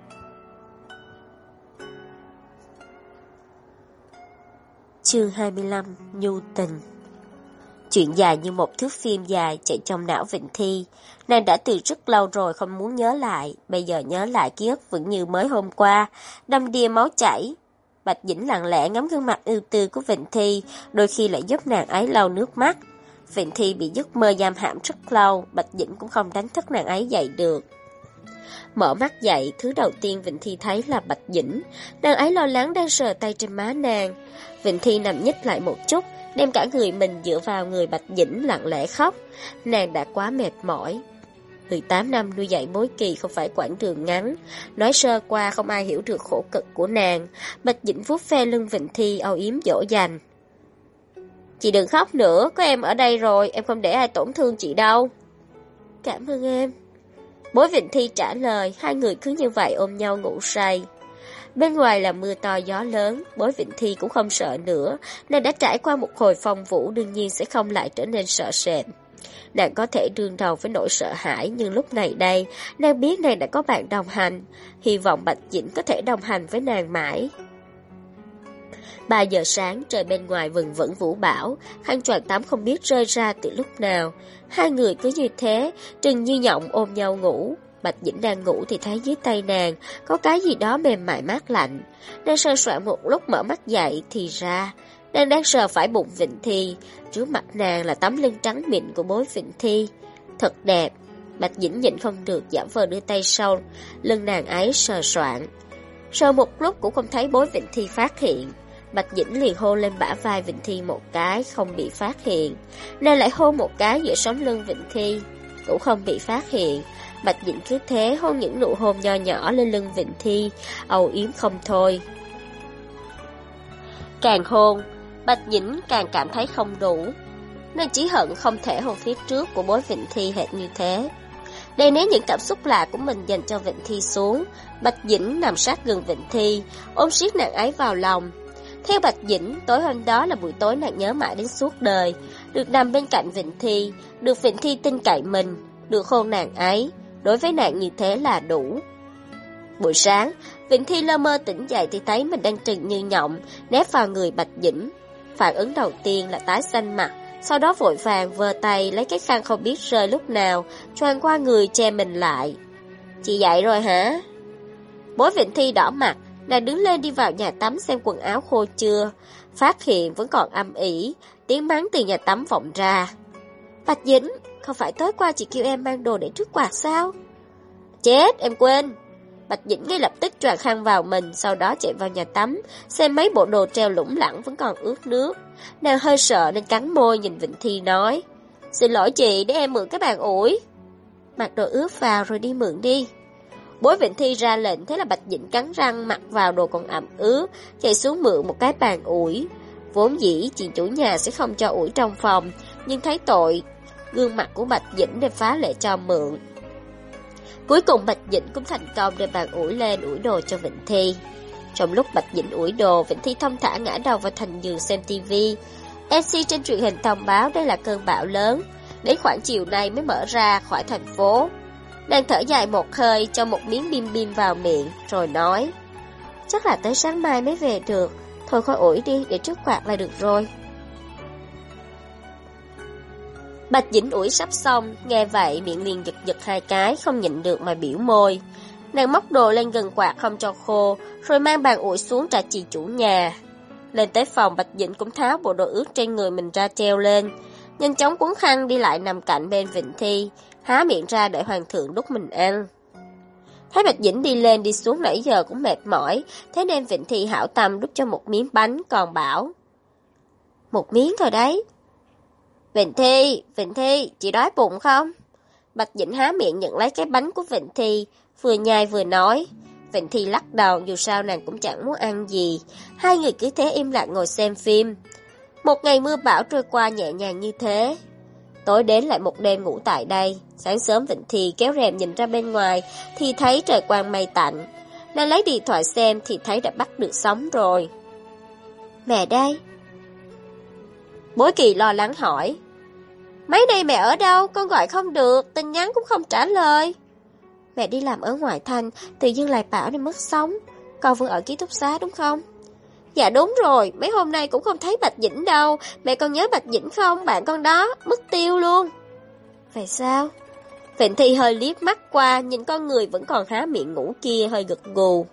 Chương 25, Nhu tình. Chuyện dài như một thước phim dài chạy trong não Vịnh Thi. Nàng đã từ rất lâu rồi không muốn nhớ lại, bây giờ nhớ lại ký ức vẫn như mới hôm qua, đầm đìa máu chảy. Bạch Dĩnh lặng lẽ ngắm gương mặt ưu tư của Vịnh Thi, đôi khi lại giúp nàng ấy lau nước mắt. Vịnh Thi bị giấc mơ giam hãm rất lâu, Bạch Dĩnh cũng không đánh thức nàng ấy dậy được. Mở mắt dậy, thứ đầu tiên Vịnh Thi thấy là Bạch Dĩnh. Nàng ấy lo lắng đang sờ tay trên má nàng. Vịnh Thi nằm nhích lại một chút, đem cả người mình dựa vào người Bạch Dĩnh lặng lẽ khóc. Nàng đã quá mệt mỏi. 18 năm nuôi dạy Bối Kỳ không phải quãng đường ngắn. Nói sơ qua không ai hiểu được khổ cực của nàng. Bạch Dĩnh vuốt ve lưng Vịnh Thi âu yếm dỗ dành. Chị đừng khóc nữa, có em ở đây rồi, em không để ai tổn thương chị đâu. Cảm ơn em. Bối Vịnh Thi trả lời, hai người cứ như vậy ôm nhau ngủ say. Bên ngoài là mưa to gió lớn, Bối Vịnh Thi cũng không sợ nữa, nàng đã trải qua một hồi phong vũ đương nhiên sẽ không lại trở nên sợ sệt. Nàng có thể đương đầu với nỗi sợ hãi, nhưng lúc này đây, nàng biết nàng đã có bạn đồng hành, hy vọng Bạch Dĩnh có thể đồng hành với nàng mãi. 3 giờ sáng, trời bên ngoài vừng vững vũ bão, khăn choàng tắm không biết rơi ra từ lúc nào. Hai người cứ như thế, Trừng Như Nhộng ôm nhau ngủ. Bạch Dĩnh đang ngủ thì thấy dưới tay nàng có cái gì đó mềm mại mát lạnh. Nàng sờ soạn một lúc mở mắt dậy thì ra, nàng đang sờ phải bụng Vịnh Thi. Trước mặt nàng là tấm lưng trắng mịn của bối Vịnh Thi. Thật đẹp. Bạch Dĩnh nhịn không được giả vờ đưa tay sau lưng nàng ấy sờ soạn. Sờ một lúc cũng không thấy bối Vịnh Thi phát hiện. Bạch Dĩnh liền hôn lên bả vai Vịnh Thi một cái, không bị phát hiện. Nàng lại hôn một cái giữa sống lưng Vịnh Thi, cũng không bị phát hiện. Bạch Dĩnh cứ thế hôn những nụ hôn nho nhỏ lên lưng Vịnh Thi, âu yếm không thôi. Càng hôn, Bạch Dĩnh càng cảm thấy không đủ. Nàng chỉ hận không thể hôn phía trước của bối Vịnh Thi hệt như thế. Đè nén những cảm xúc lạ của mình dành cho Vịnh Thi xuống, Bạch Dĩnh nằm sát gần Vịnh Thi, ôm siết nàng ấy vào lòng. Theo Bạch Dĩnh, tối hôm đó là buổi tối nàng nhớ mãi đến suốt đời. Được nằm bên cạnh Vịnh Thi, được Vịnh Thi tin cậy mình, được hôn nàng ấy, đối với nàng như thế là đủ. Buổi sáng, Vịnh Thi lơ mơ tỉnh dậy thì thấy mình đang Trừng Như Nhộng, nép vào người Bạch Dĩnh. Phản ứng đầu tiên là tái xanh mặt, sau đó vội vàng vơ tay lấy cái khăn không biết rơi lúc nào, choàng qua người che mình lại. Chị dậy rồi hả? Bối Vịnh Thi đỏ mặt, nàng đứng lên đi vào nhà tắm xem quần áo khô chưa. Phát hiện vẫn còn âm ỉ, tiếng mắng từ nhà tắm vọng ra. Bạch Dĩnh, không phải tối qua chị kêu em mang đồ để trước quạt sao? Chết, em quên. Bạch Dĩnh ngay lập tức choàng khăn vào mình, sau đó chạy vào nhà tắm, xem mấy bộ đồ treo lủng lẳng vẫn còn ướt nước. Nàng hơi sợ nên cắn môi nhìn Vịnh Thi nói, xin lỗi chị, để em mượn cái bàn ủi. Mặc đồ ướt vào rồi đi mượn đi. Bối Vịnh Thi ra lệnh, thế là Bạch Dĩnh cắn răng mặc vào đồ còn ẩm ướt, chạy xuống mượn một cái bàn ủi. Vốn dĩ chị chủ nhà sẽ không cho ủi trong phòng, nhưng thấy tội gương mặt của Bạch Dĩnh nên phá lệ cho mượn. Cuối cùng Bạch Dĩnh cũng thành công đem bàn ủi lên ủi đồ cho Vịnh Thi. Trong lúc Bạch Dĩnh ủi đồ, Vịnh Thi thong thả ngã đầu vào thành giường xem tivi. MC trên truyền hình thông báo đây là cơn bão lớn, đến khoảng chiều nay mới mở ra khỏi thành phố. Nàng thở dài một hơi, cho một miếng bim bim vào miệng, rồi nói, chắc là tới sáng mai mới về được, thôi khỏi ủi đi, để trước quạt là được rồi. Bạch Dĩnh ủi sắp xong, nghe vậy miệng liền giật giật hai cái, không nhịn được mà biểu môi. Nàng móc đồ lên gần quạt không cho khô, rồi mang bàn ủi xuống trả chị chủ nhà. Lên tới phòng, Bạch Dĩnh cũng tháo bộ đồ ướt trên người mình ra treo lên, nhanh chóng cuốn khăn đi lại nằm cạnh bên Vịnh Thi, há miệng ra để hoàng thượng đút mình ăn. Thấy Bạch Dĩnh đi lên đi xuống nãy giờ cũng mệt mỏi, thế nên Vịnh Thi hảo tâm đút cho một miếng bánh, còn bảo, một miếng thôi đấy. Vịnh Thi, chị đói bụng không? Bạch Dĩnh há miệng nhận lấy cái bánh của Vịnh Thi, vừa nhai vừa nói. Vịnh Thi lắc đầu, dù sao nàng cũng chẳng muốn ăn gì. Hai người cứ thế im lặng ngồi xem phim. Một ngày mưa bão trôi qua nhẹ nhàng như thế. Tối đến lại một đêm ngủ tại đây. Sáng sớm Vịnh Thi kéo rèm nhìn ra bên ngoài thì thấy trời quang mây tạnh. Nàng lấy điện thoại xem thì thấy đã bắt được sóng rồi. Mẹ đây. Bối Kỳ lo lắng hỏi, mấy nay mẹ ở đâu, con gọi không được, tin nhắn cũng không trả lời. Mẹ đi làm ở ngoại thành, tự dưng lại bão nên mất sóng. Con vẫn ở ký túc xá đúng không? Dạ đúng rồi, mấy hôm nay cũng không thấy Bạch Dĩnh đâu. Mẹ con nhớ Bạch Dĩnh không, bạn con đó, mất tiêu luôn. Vậy sao? Vịnh Thi hơi liếc mắt qua, nhìn con người vẫn còn há miệng ngủ kia, hơi gật gù.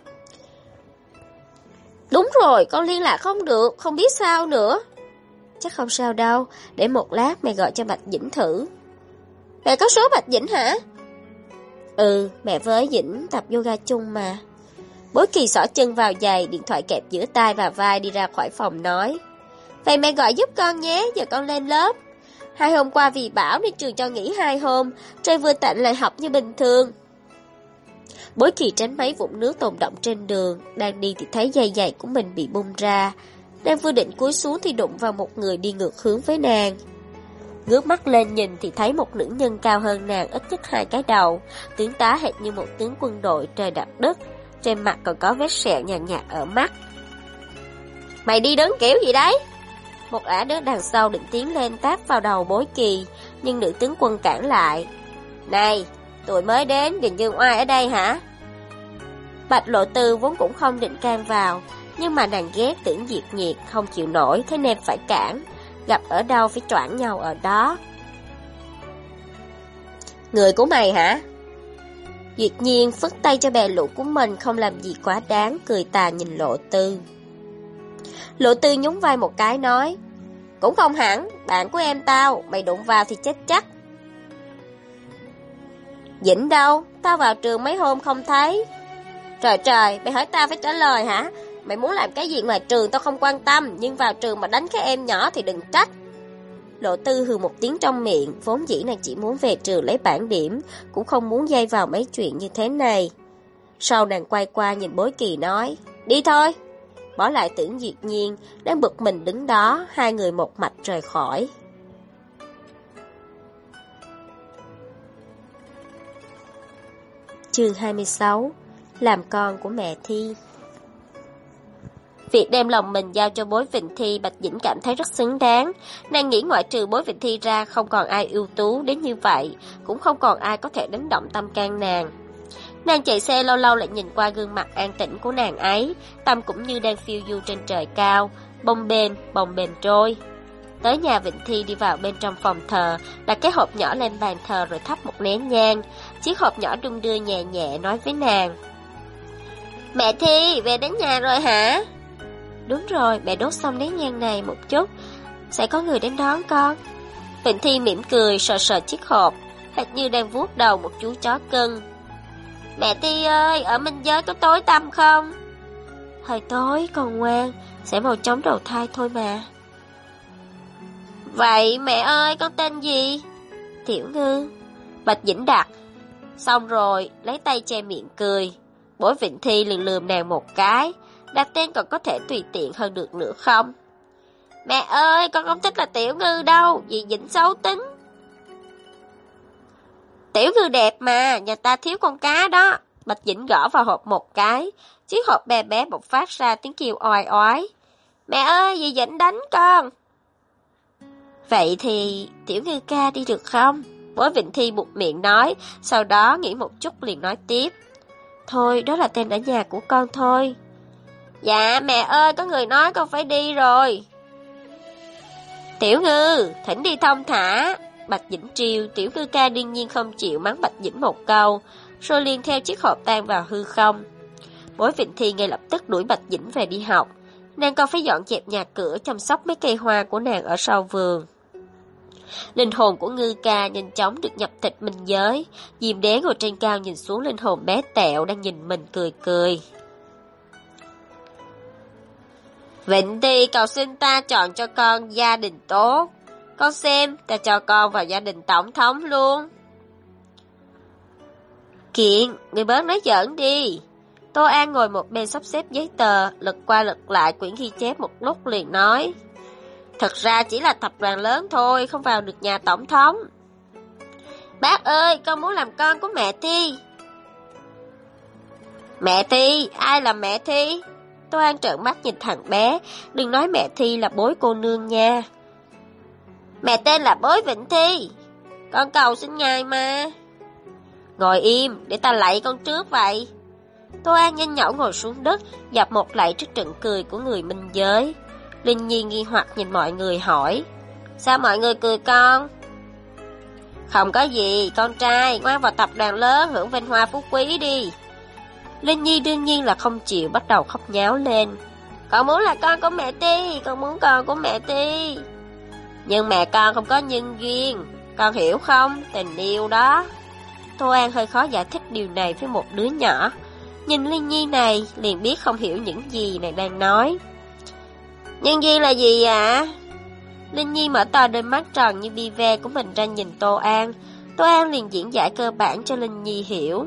Đúng rồi, con liên lạc không được, không biết sao nữa. Chắc không sao đâu, để một lát mẹ gọi cho Bạch Dĩnh thử. Mẹ có số Bạch Dĩnh hả? Ừ, mẹ với Dĩnh tập yoga chung mà. Bối Kỳ xỏ chân vào giày, điện thoại kẹp giữa tai và vai đi ra khỏi phòng nói, vậy mẹ gọi giúp con nhé, giờ con lên lớp. 2 hôm qua vì bão nên trường cho nghỉ 2 hôm, trời vừa tạnh lại học như bình thường. Bối Kỳ tránh mấy vũng nước tồn động trên đường, đang đi thì thấy dây giày của mình bị bung ra. Nàng vừa định cúi xuống thì đụng vào một người đi ngược hướng với nàng. Ngước mắt lên nhìn thì thấy một nữ nhân cao hơn nàng ít nhất 2 cái đầu, tướng tá hệt như một tướng quân đội trời đạp đất, trên mặt còn có vết sẹo nhàn nhạt ở mắt. Mày đi đứng kiểu gì đấy? Một ả đứng đằng sau định tiến lên tát vào đầu Bối Kỳ, nhưng nữ tướng quân cản lại. Này, tụi mới đến, định dương oai ở đây hả? Bạch Lộ Tư vốn cũng không định can vào, nhưng mà nàng ghét Tưởng Diệt Nhiệt không chịu nổi, thế nên phải cản. Gặp ở đâu phải choảng nhau ở đó. Người của mày hả? Duyệt Nhiên phất tay cho bè lũ của mình, không làm gì quá đáng, cười tà nhìn Lộ Tư. Lộ Tư nhún vai một cái nói, cũng không hẳn, bạn của em tao, mày đụng vào thì chết chắc. Dĩnh đâu? Tao vào trường mấy hôm không thấy. Trời trời, mày hỏi tao phải trả lời hả? Mày muốn làm cái gì ngoài trường tao không quan tâm, nhưng vào trường mà đánh cái em nhỏ thì đừng trách. Lộ Tư hừ một tiếng trong miệng, vốn dĩ nàng chỉ muốn về trường lấy bảng điểm, cũng không muốn dây vào mấy chuyện như thế này. Sau nàng quay qua nhìn Bối Kỳ nói, đi thôi. Bỏ lại Tưởng Duyệt Nhiên, đang bực mình đứng đó, hai người một mạch rời khỏi. Chương 26. Làm con của mẹ Thi. Việc đem lòng mình giao cho Bối Vịnh Thi, Bạch Dĩnh cảm thấy rất xứng đáng. Nàng nghĩ ngoại trừ Bối Vịnh Thi ra không còn ai ưu tú đến như vậy, cũng không còn ai có thể đánh động tâm can nàng. Nàng chạy xe lâu lâu lại nhìn qua gương mặt an tĩnh của nàng ấy, tâm cũng như đang phiêu du trên trời cao, bồng bềnh trôi. Tới nhà Vịnh Thi, đi vào bên trong phòng thờ, đặt cái hộp nhỏ lên bàn thờ rồi thắp một nén nhang. Chiếc hộp nhỏ đung đưa nhẹ nhẹ nói với nàng, mẹ Thi, về đến nhà rồi hả? Đúng rồi, mẹ đốt xong nén nhang này một chút, sẽ có người đến đón con. Vịnh Thi mỉm cười, sờ sờ chiếc hộp, hệt như đang vuốt đầu một chú chó cưng. Mẹ Thi ơi, ở Minh Giới có tối tăm không? Hơi tối, con ngoan, sẽ mau chóng đầu thai thôi mà. Vậy mẹ ơi, con tên gì? Tiểu Ngư. Bạch Dĩnh đặt. Xong rồi, lấy tay che miệng cười. Bối Vịnh Thi liền lườm nàng một cái. Đặt tên còn có thể tùy tiện hơn được nữa không? Mẹ ơi, con không thích là Tiểu Ngư đâu, vì Dĩnh xấu tính. Tiểu Ngư đẹp mà, nhà ta thiếu con cá đó. Bạch Dĩnh gõ vào hộp một cái. Chiếc hộp bé bé bộc phát ra tiếng kêu oai oái. Mẹ ơi, dì Dĩnh đánh con. Vậy thì Tiểu Ngư ca đi được không? Bối Vịnh Thi buột miệng nói, sau đó nghĩ một chút liền nói tiếp. Thôi, đó là tên ở nhà của con thôi. Dạ, mẹ ơi, có người nói con phải đi rồi. Tiểu Ngư, thỉnh đi thông thả. Bạch Dĩnh trêu, Tiểu Ngư ca đương nhiên không chịu, mắng Bạch Dĩnh một câu, rồi liền theo chiếc hộp tan vào hư không. Bối Vịnh Thi ngay lập tức đuổi Bạch Dĩnh về đi học. Nàng còn phải dọn dẹp nhà cửa, chăm sóc mấy cây hoa của nàng ở sau vườn. Linh hồn của Ngư ca nhanh chóng được nhập tịch minh giới. Diêm Đế ngồi trên cao nhìn xuống linh hồn bé tẹo đang nhìn mình cười cười. Vịnh Thi cầu xin ta chọn cho con gia đình tốt. Con xem, ta cho con vào gia đình tổng thống luôn. Kiện, người bớt nói giỡn đi. Tô An ngồi một bên sắp xếp giấy tờ, lật qua lật lại quyển ghi chép một lúc liền nói. Thật ra chỉ là tập đoàn lớn thôi, không vào được nhà tổng thống. Bác ơi, con muốn làm con của mẹ Thi. Mẹ Thi? Ai là mẹ Thi? Tô An trợn mắt nhìn thằng bé, đừng nói mẹ Thi là Bối cô nương nha. Mẹ tên là Bối Vịnh Thi. Con cầu xin ngài mà. Ngồi im, để ta lạy con trước vậy. Tô An nhanh nhảu ngồi xuống đất, dập một lạy trước trận cười của người minh giới. Linh Nhi nghi hoặc nhìn mọi người hỏi, sao mọi người cười con? Không có gì, con trai, ngoan vào tập đoàn lớn hưởng vinh hoa phú quý đi. Linh Nhi đương nhiên là không chịu, bắt đầu khóc nháo lên. Con muốn là con của mẹ Ti, con muốn con của mẹ Ti. Nhưng mẹ con không có nhân duyên, con hiểu không, tình yêu đó. Tô An hơi khó giải thích điều này với một đứa nhỏ. Nhìn Linh Nhi này, liền biết không hiểu những gì nàng đang nói. Nhân duyên là gì ạ? Linh Nhi mở to đôi mắt tròn như bi ve của mình ra nhìn Tô An. Tô An liền diễn giải cơ bản cho Linh Nhi hiểu.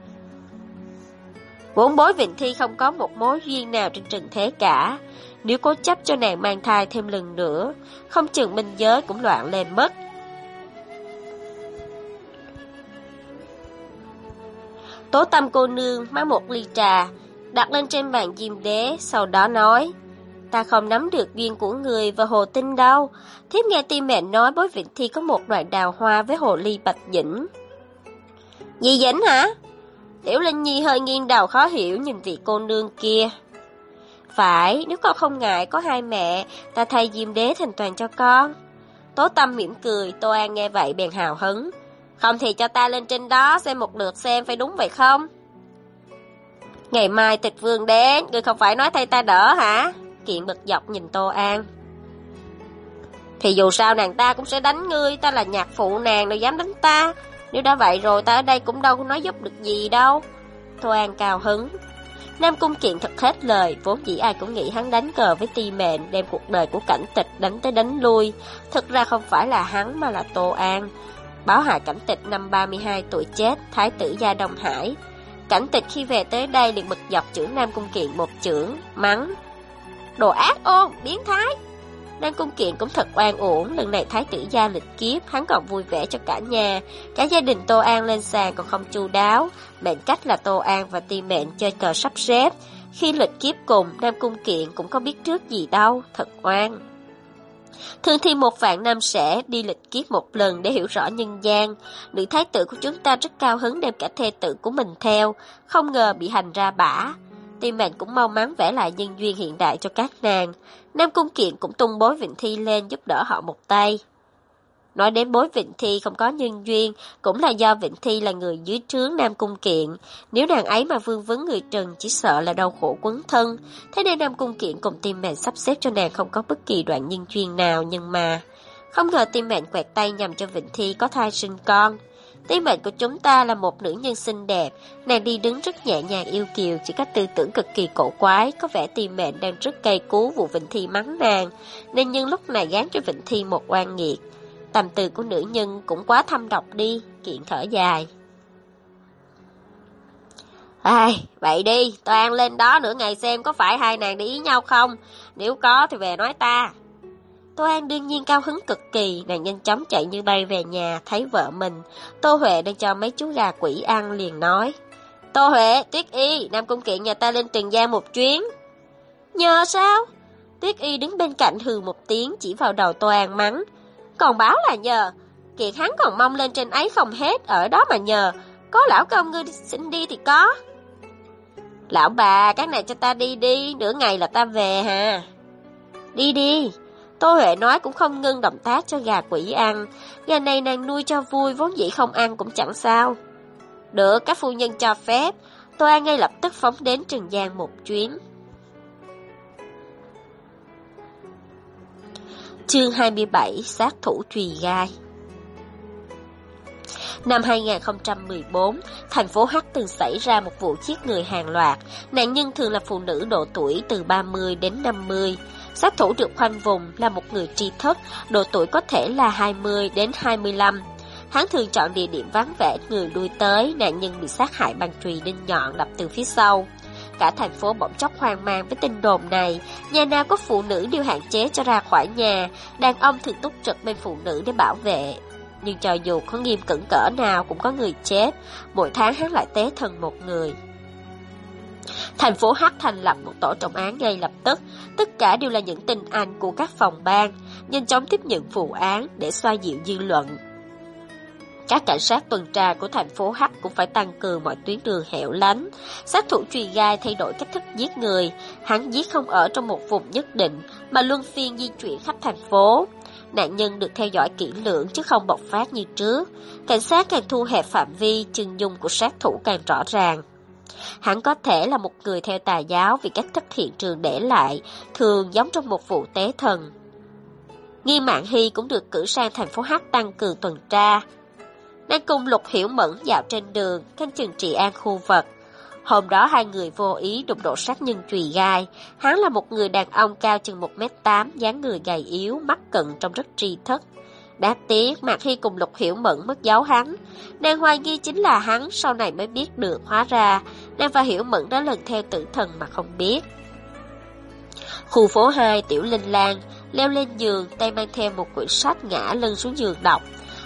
Vốn Bối Vịnh Thi không có một mối duyên nào trên trần thế cả. Nếu cố chấp cho nàng mang thai thêm lần nữa, không chừng minh giới cũng loạn lên mất. Tố Tâm cô nương mang một ly trà, đặt lên trên bàn Diêm Đế, sau đó nói. Ta không nắm được duyên của người và Hồ Tinh đâu. Thiếp nghe Ti Mệnh nói Bối Vịnh Thi có một đoạn đào hoa với hồ ly Bạch Dĩnh. Dì Dĩnh hả? Tiểu Linh Nhi hơi nghiêng đầu khó hiểu nhìn vị cô nương kia. Phải, nếu con không ngại có hai mẹ, ta thay Diêm Đế thành toàn cho con. Tố Tâm mỉm cười, Tô An nghe vậy bèn hào hứng. Không thì cho ta lên trên đó xem một lượt xem phải đúng vậy không? Ngày mai Tịch Vương đến, ngươi không phải nói thay ta đỡ hả? Kiện bực dọc nhìn Tô An. Thì dù sao nàng ta cũng sẽ đánh ngươi, ta là nhạc phụ nàng đâu dám đánh ta. Nếu đã vậy rồi ta ở đây cũng đâu có nói giúp được gì đâu. Tô An cao hứng. Nam Cung Kiện thật hết lời, vốn dĩ ai cũng nghĩ hắn đánh cờ với Ti Mệnh, đem cuộc đời của Cảnh Tịch đánh tới đánh lui. Thực ra không phải là hắn mà là Tô An. Báo hại Cảnh Tịch năm 32 tuổi chết, thái tử gia Đông Hải. Cảnh Tịch khi về tới đây liền bực dọc chưởng Nam Cung Kiện một chưởng, mắng. Đồ ác ôn, biến thái. Nam Cung Kiện cũng thật oan uổng, lần này thái tử gia lịch kiếp, hắn còn vui vẻ cho cả nhà. Cả gia đình Tô An lên sàn còn không chu đáo, mệnh cách là Tô An và Ti Mệnh chơi cờ sắp xếp. Khi lịch kiếp cùng, Nam Cung Kiện cũng có biết trước gì đâu, thật oan. Thường thì 1.000 năm sẽ đi lịch kiếp một lần để hiểu rõ nhân gian. Nữ thái tử của chúng ta rất cao hứng đem cả thê tử của mình theo, không ngờ bị hành ra bả. Ti Mệnh cũng mau mắn vẽ lại nhân duyên hiện đại cho các nàng. Nam Cung Kiện cũng tung Bối Vịnh Thi lên giúp đỡ họ một tay. Nói đến Bối Vịnh Thi không có nhân duyên, cũng là do Vịnh Thi là người dưới trướng Nam Cung Kiện. Nếu nàng ấy mà vương vấn người trần chỉ sợ là đau khổ quấn thân. Thế nên Nam Cung Kiện cùng Ti Mệnh sắp xếp cho nàng không có bất kỳ đoạn nhân duyên nào, nhưng mà không ngờ Ti Mệnh quẹt tay nhằm cho Vịnh Thi có thai sinh con. Ti Mệnh của chúng ta là một nữ nhân xinh đẹp, nàng đi đứng rất nhẹ nhàng yêu kiều, chỉ có tư tưởng cực kỳ cổ quái, có vẻ Ti Mệnh đang rất cay cú vụ Vịnh Thi mắng nàng, nên nhân lúc này gán cho Vịnh Thi một oan nghiệt. Tầm từ của nữ nhân cũng quá thâm độc đi, Kiện thở dài. Vậy đi, Toàn lên đó nửa ngày xem có phải hai nàng để ý nhau không, nếu có thì về nói ta. Tô An đương nhiên cao hứng cực kỳ, nàng nhanh chóng chạy như bay về nhà, thấy vợ mình. Tô Huệ đang cho mấy chú gà quỷ ăn liền nói. Tô Huệ, Tuyết Y, Nam Cung Kiện nhà ta lên Tiền Giang một chuyến. Nhờ sao? Tuyết Y đứng bên cạnh hừ một tiếng chỉ vào đầu Tô An mắng. Còn báo là nhờ, Kiện hắn còn mong lên trên ấy không hết, ở đó mà nhờ. Có lão công ngươi xin đi thì có. Lão bà, các này cho ta đi đi, nửa ngày là ta về hà. Đi đi. Tô Huệ nói cũng không ngưng động tác cho gà quỷ ăn. Gà này nàng nuôi cho vui, vốn dĩ không ăn cũng chẳng sao. Được, các phu nhân cho phép. Tô An ngay lập tức phóng đến Trường Giang một chuyến. Chương 27, sát thủ chùy gai. Năm 2014, thành phố H từng xảy ra một vụ giết người hàng loạt. Nạn nhân thường là phụ nữ độ tuổi từ 30 đến 50. Sát thủ được khoanh vùng là một người tri thức, độ tuổi có thể là 20 đến 25. Hắn thường chọn địa điểm vắng vẻ người lui tới, nạn nhân bị sát hại bằng chùy đinh nhọn đập từ phía sau. Cả thành phố bỗng chốc hoang mang với tin đồn này, nhà nào có phụ nữ đều hạn chế cho ra khỏi nhà, đàn ông thường túc trực bên phụ nữ để bảo vệ. Nhưng cho dù có nghiêm cẩn cỡ nào cũng có người chết, mỗi tháng hắn lại tế thần một người. Thành phố H thành lập một tổ trọng án ngay lập tức, tất cả đều là những tin anh của các phòng ban, nhanh chóng tiếp nhận vụ án để xoa dịu dư luận. Các cảnh sát tuần tra của thành phố H cũng phải tăng cường mọi tuyến đường hẻo lánh. Sát thủ chùy gai thay đổi cách thức giết người, hắn giết không ở trong một vùng nhất định mà luân phiên di chuyển khắp thành phố. Nạn nhân được theo dõi kỹ lưỡng chứ không bộc phát như trước. Cảnh sát càng thu hẹp phạm vi, chân dung của sát thủ càng rõ ràng. Hắn có thể là một người theo tà giáo vì cách thức hiện trường để lại, thường giống trong một vụ tế thần. Nghiêm Mạn Hy cũng được cử sang thành phố H tăng cường tuần tra. Đang cùng Lục Hiểu Mẫn dạo trên đường, canh chừng trị an khu vực. Hôm đó hai người vô ý đụng độ sát nhân chùy gai. Hắn là một người đàn ông cao chừng 1m8, dáng người gầy yếu, mắt cận trông rất tri thức. Đáng tiếc, Mạc Hy cùng Lục Hiểu Mẫn mất dấu hắn. Nàng hoài nghi chính là hắn, sau này mới biết được, hóa ra nàng và Hiểu Mẫn đã lần theo tử thần mà không biết. Khu phố 2, Tiểu Linh Lan leo lên giường, tay mang theo một quyển sách ngã lưng xuống giường đọc.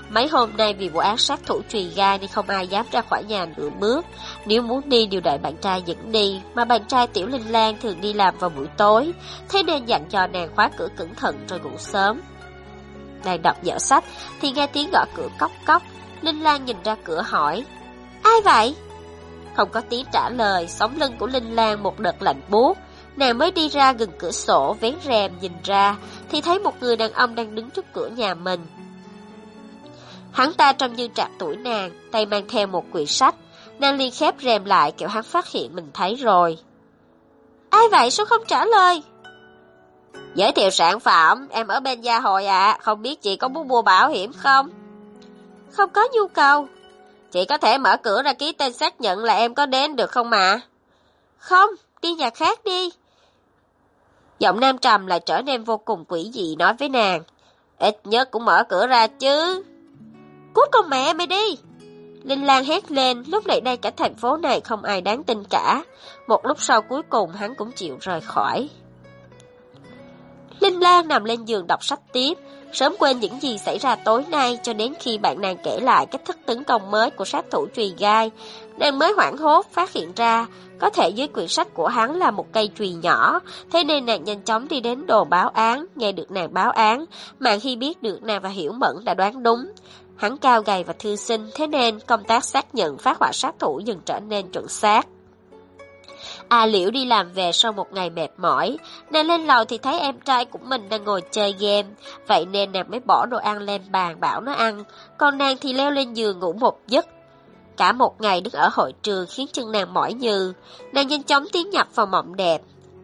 Mấy hôm nay vì vụ án sát thủ Trùy Gai nên không ai dám ra khỏi nhà nửa bước. Nếu muốn đi đều đợi bạn trai dẫn đi, mà bạn trai Tiểu Linh Lan thường đi làm vào buổi tối, thế nên dặn cho nàng khóa cửa cẩn thận rồi ngủ sớm. Đang đọc dở sách thì nghe tiếng gõ cửa cốc cốc. Linh Lan nhìn ra cửa hỏi: Ai vậy? Không có tiếng trả lời, sống lưng của Linh Lan một đợt lạnh buốt. Nàng mới đi ra gần cửa sổ vén rèm nhìn ra thì thấy một người đàn ông đang đứng trước cửa nhà mình. Hắn ta trông như trạc tuổi nàng, tay mang theo một quyển sách. Nàng liền khép rèm lại kiểu hắn phát hiện mình thấy rồi. Ai vậy, sao không trả lời? Giới thiệu sản phẩm, em ở bên gia hội ạ, không biết chị có muốn mua bảo hiểm không? Không có nhu cầu. Chị có thể mở cửa ra ký tên xác nhận là em có đến được không ạ? Không, đi nhà khác đi. Giọng nam trầm lại trở nên vô cùng quỷ dị nói với nàng. Ít nhất cũng mở cửa ra chứ. Cút con mẹ mày đi. Linh Lan hét lên, lúc này đây cả thành phố này không ai đáng tin cả. Một lúc sau cuối cùng hắn cũng chịu rời khỏi. Linh Lan nằm lên giường đọc sách tiếp, sớm quên những gì xảy ra tối nay cho đến khi bạn nàng kể lại cách thức tấn công mới của sát thủ Trùy Gai. Nàng mới hoảng hốt phát hiện ra, có thể dưới quyển sách của hắn là một cây chùy nhỏ, thế nên nàng nhanh chóng đi đến đồ báo án, nghe được nàng báo án, mà khi biết được nàng và Hiểu Mẫn đã đoán đúng. Hắn cao gầy và thư sinh, thế nên công tác xác nhận phát họa sát thủ dần trở nên chuẩn xác. Liễu đi làm về sau một ngày mệt mỏi, nàng lên lầu thì thấy em trai của mình đang ngồi chơi game, vậy nên nàng mới bỏ đồ ăn lên bàn bảo nó ăn, còn nàng thì leo lên giường ngủ một giấc. Cả một ngày đứng ở hội trường khiến chân nàng mỏi nhừ, nàng nhanh chóng tiến nhập vào mộng đẹp.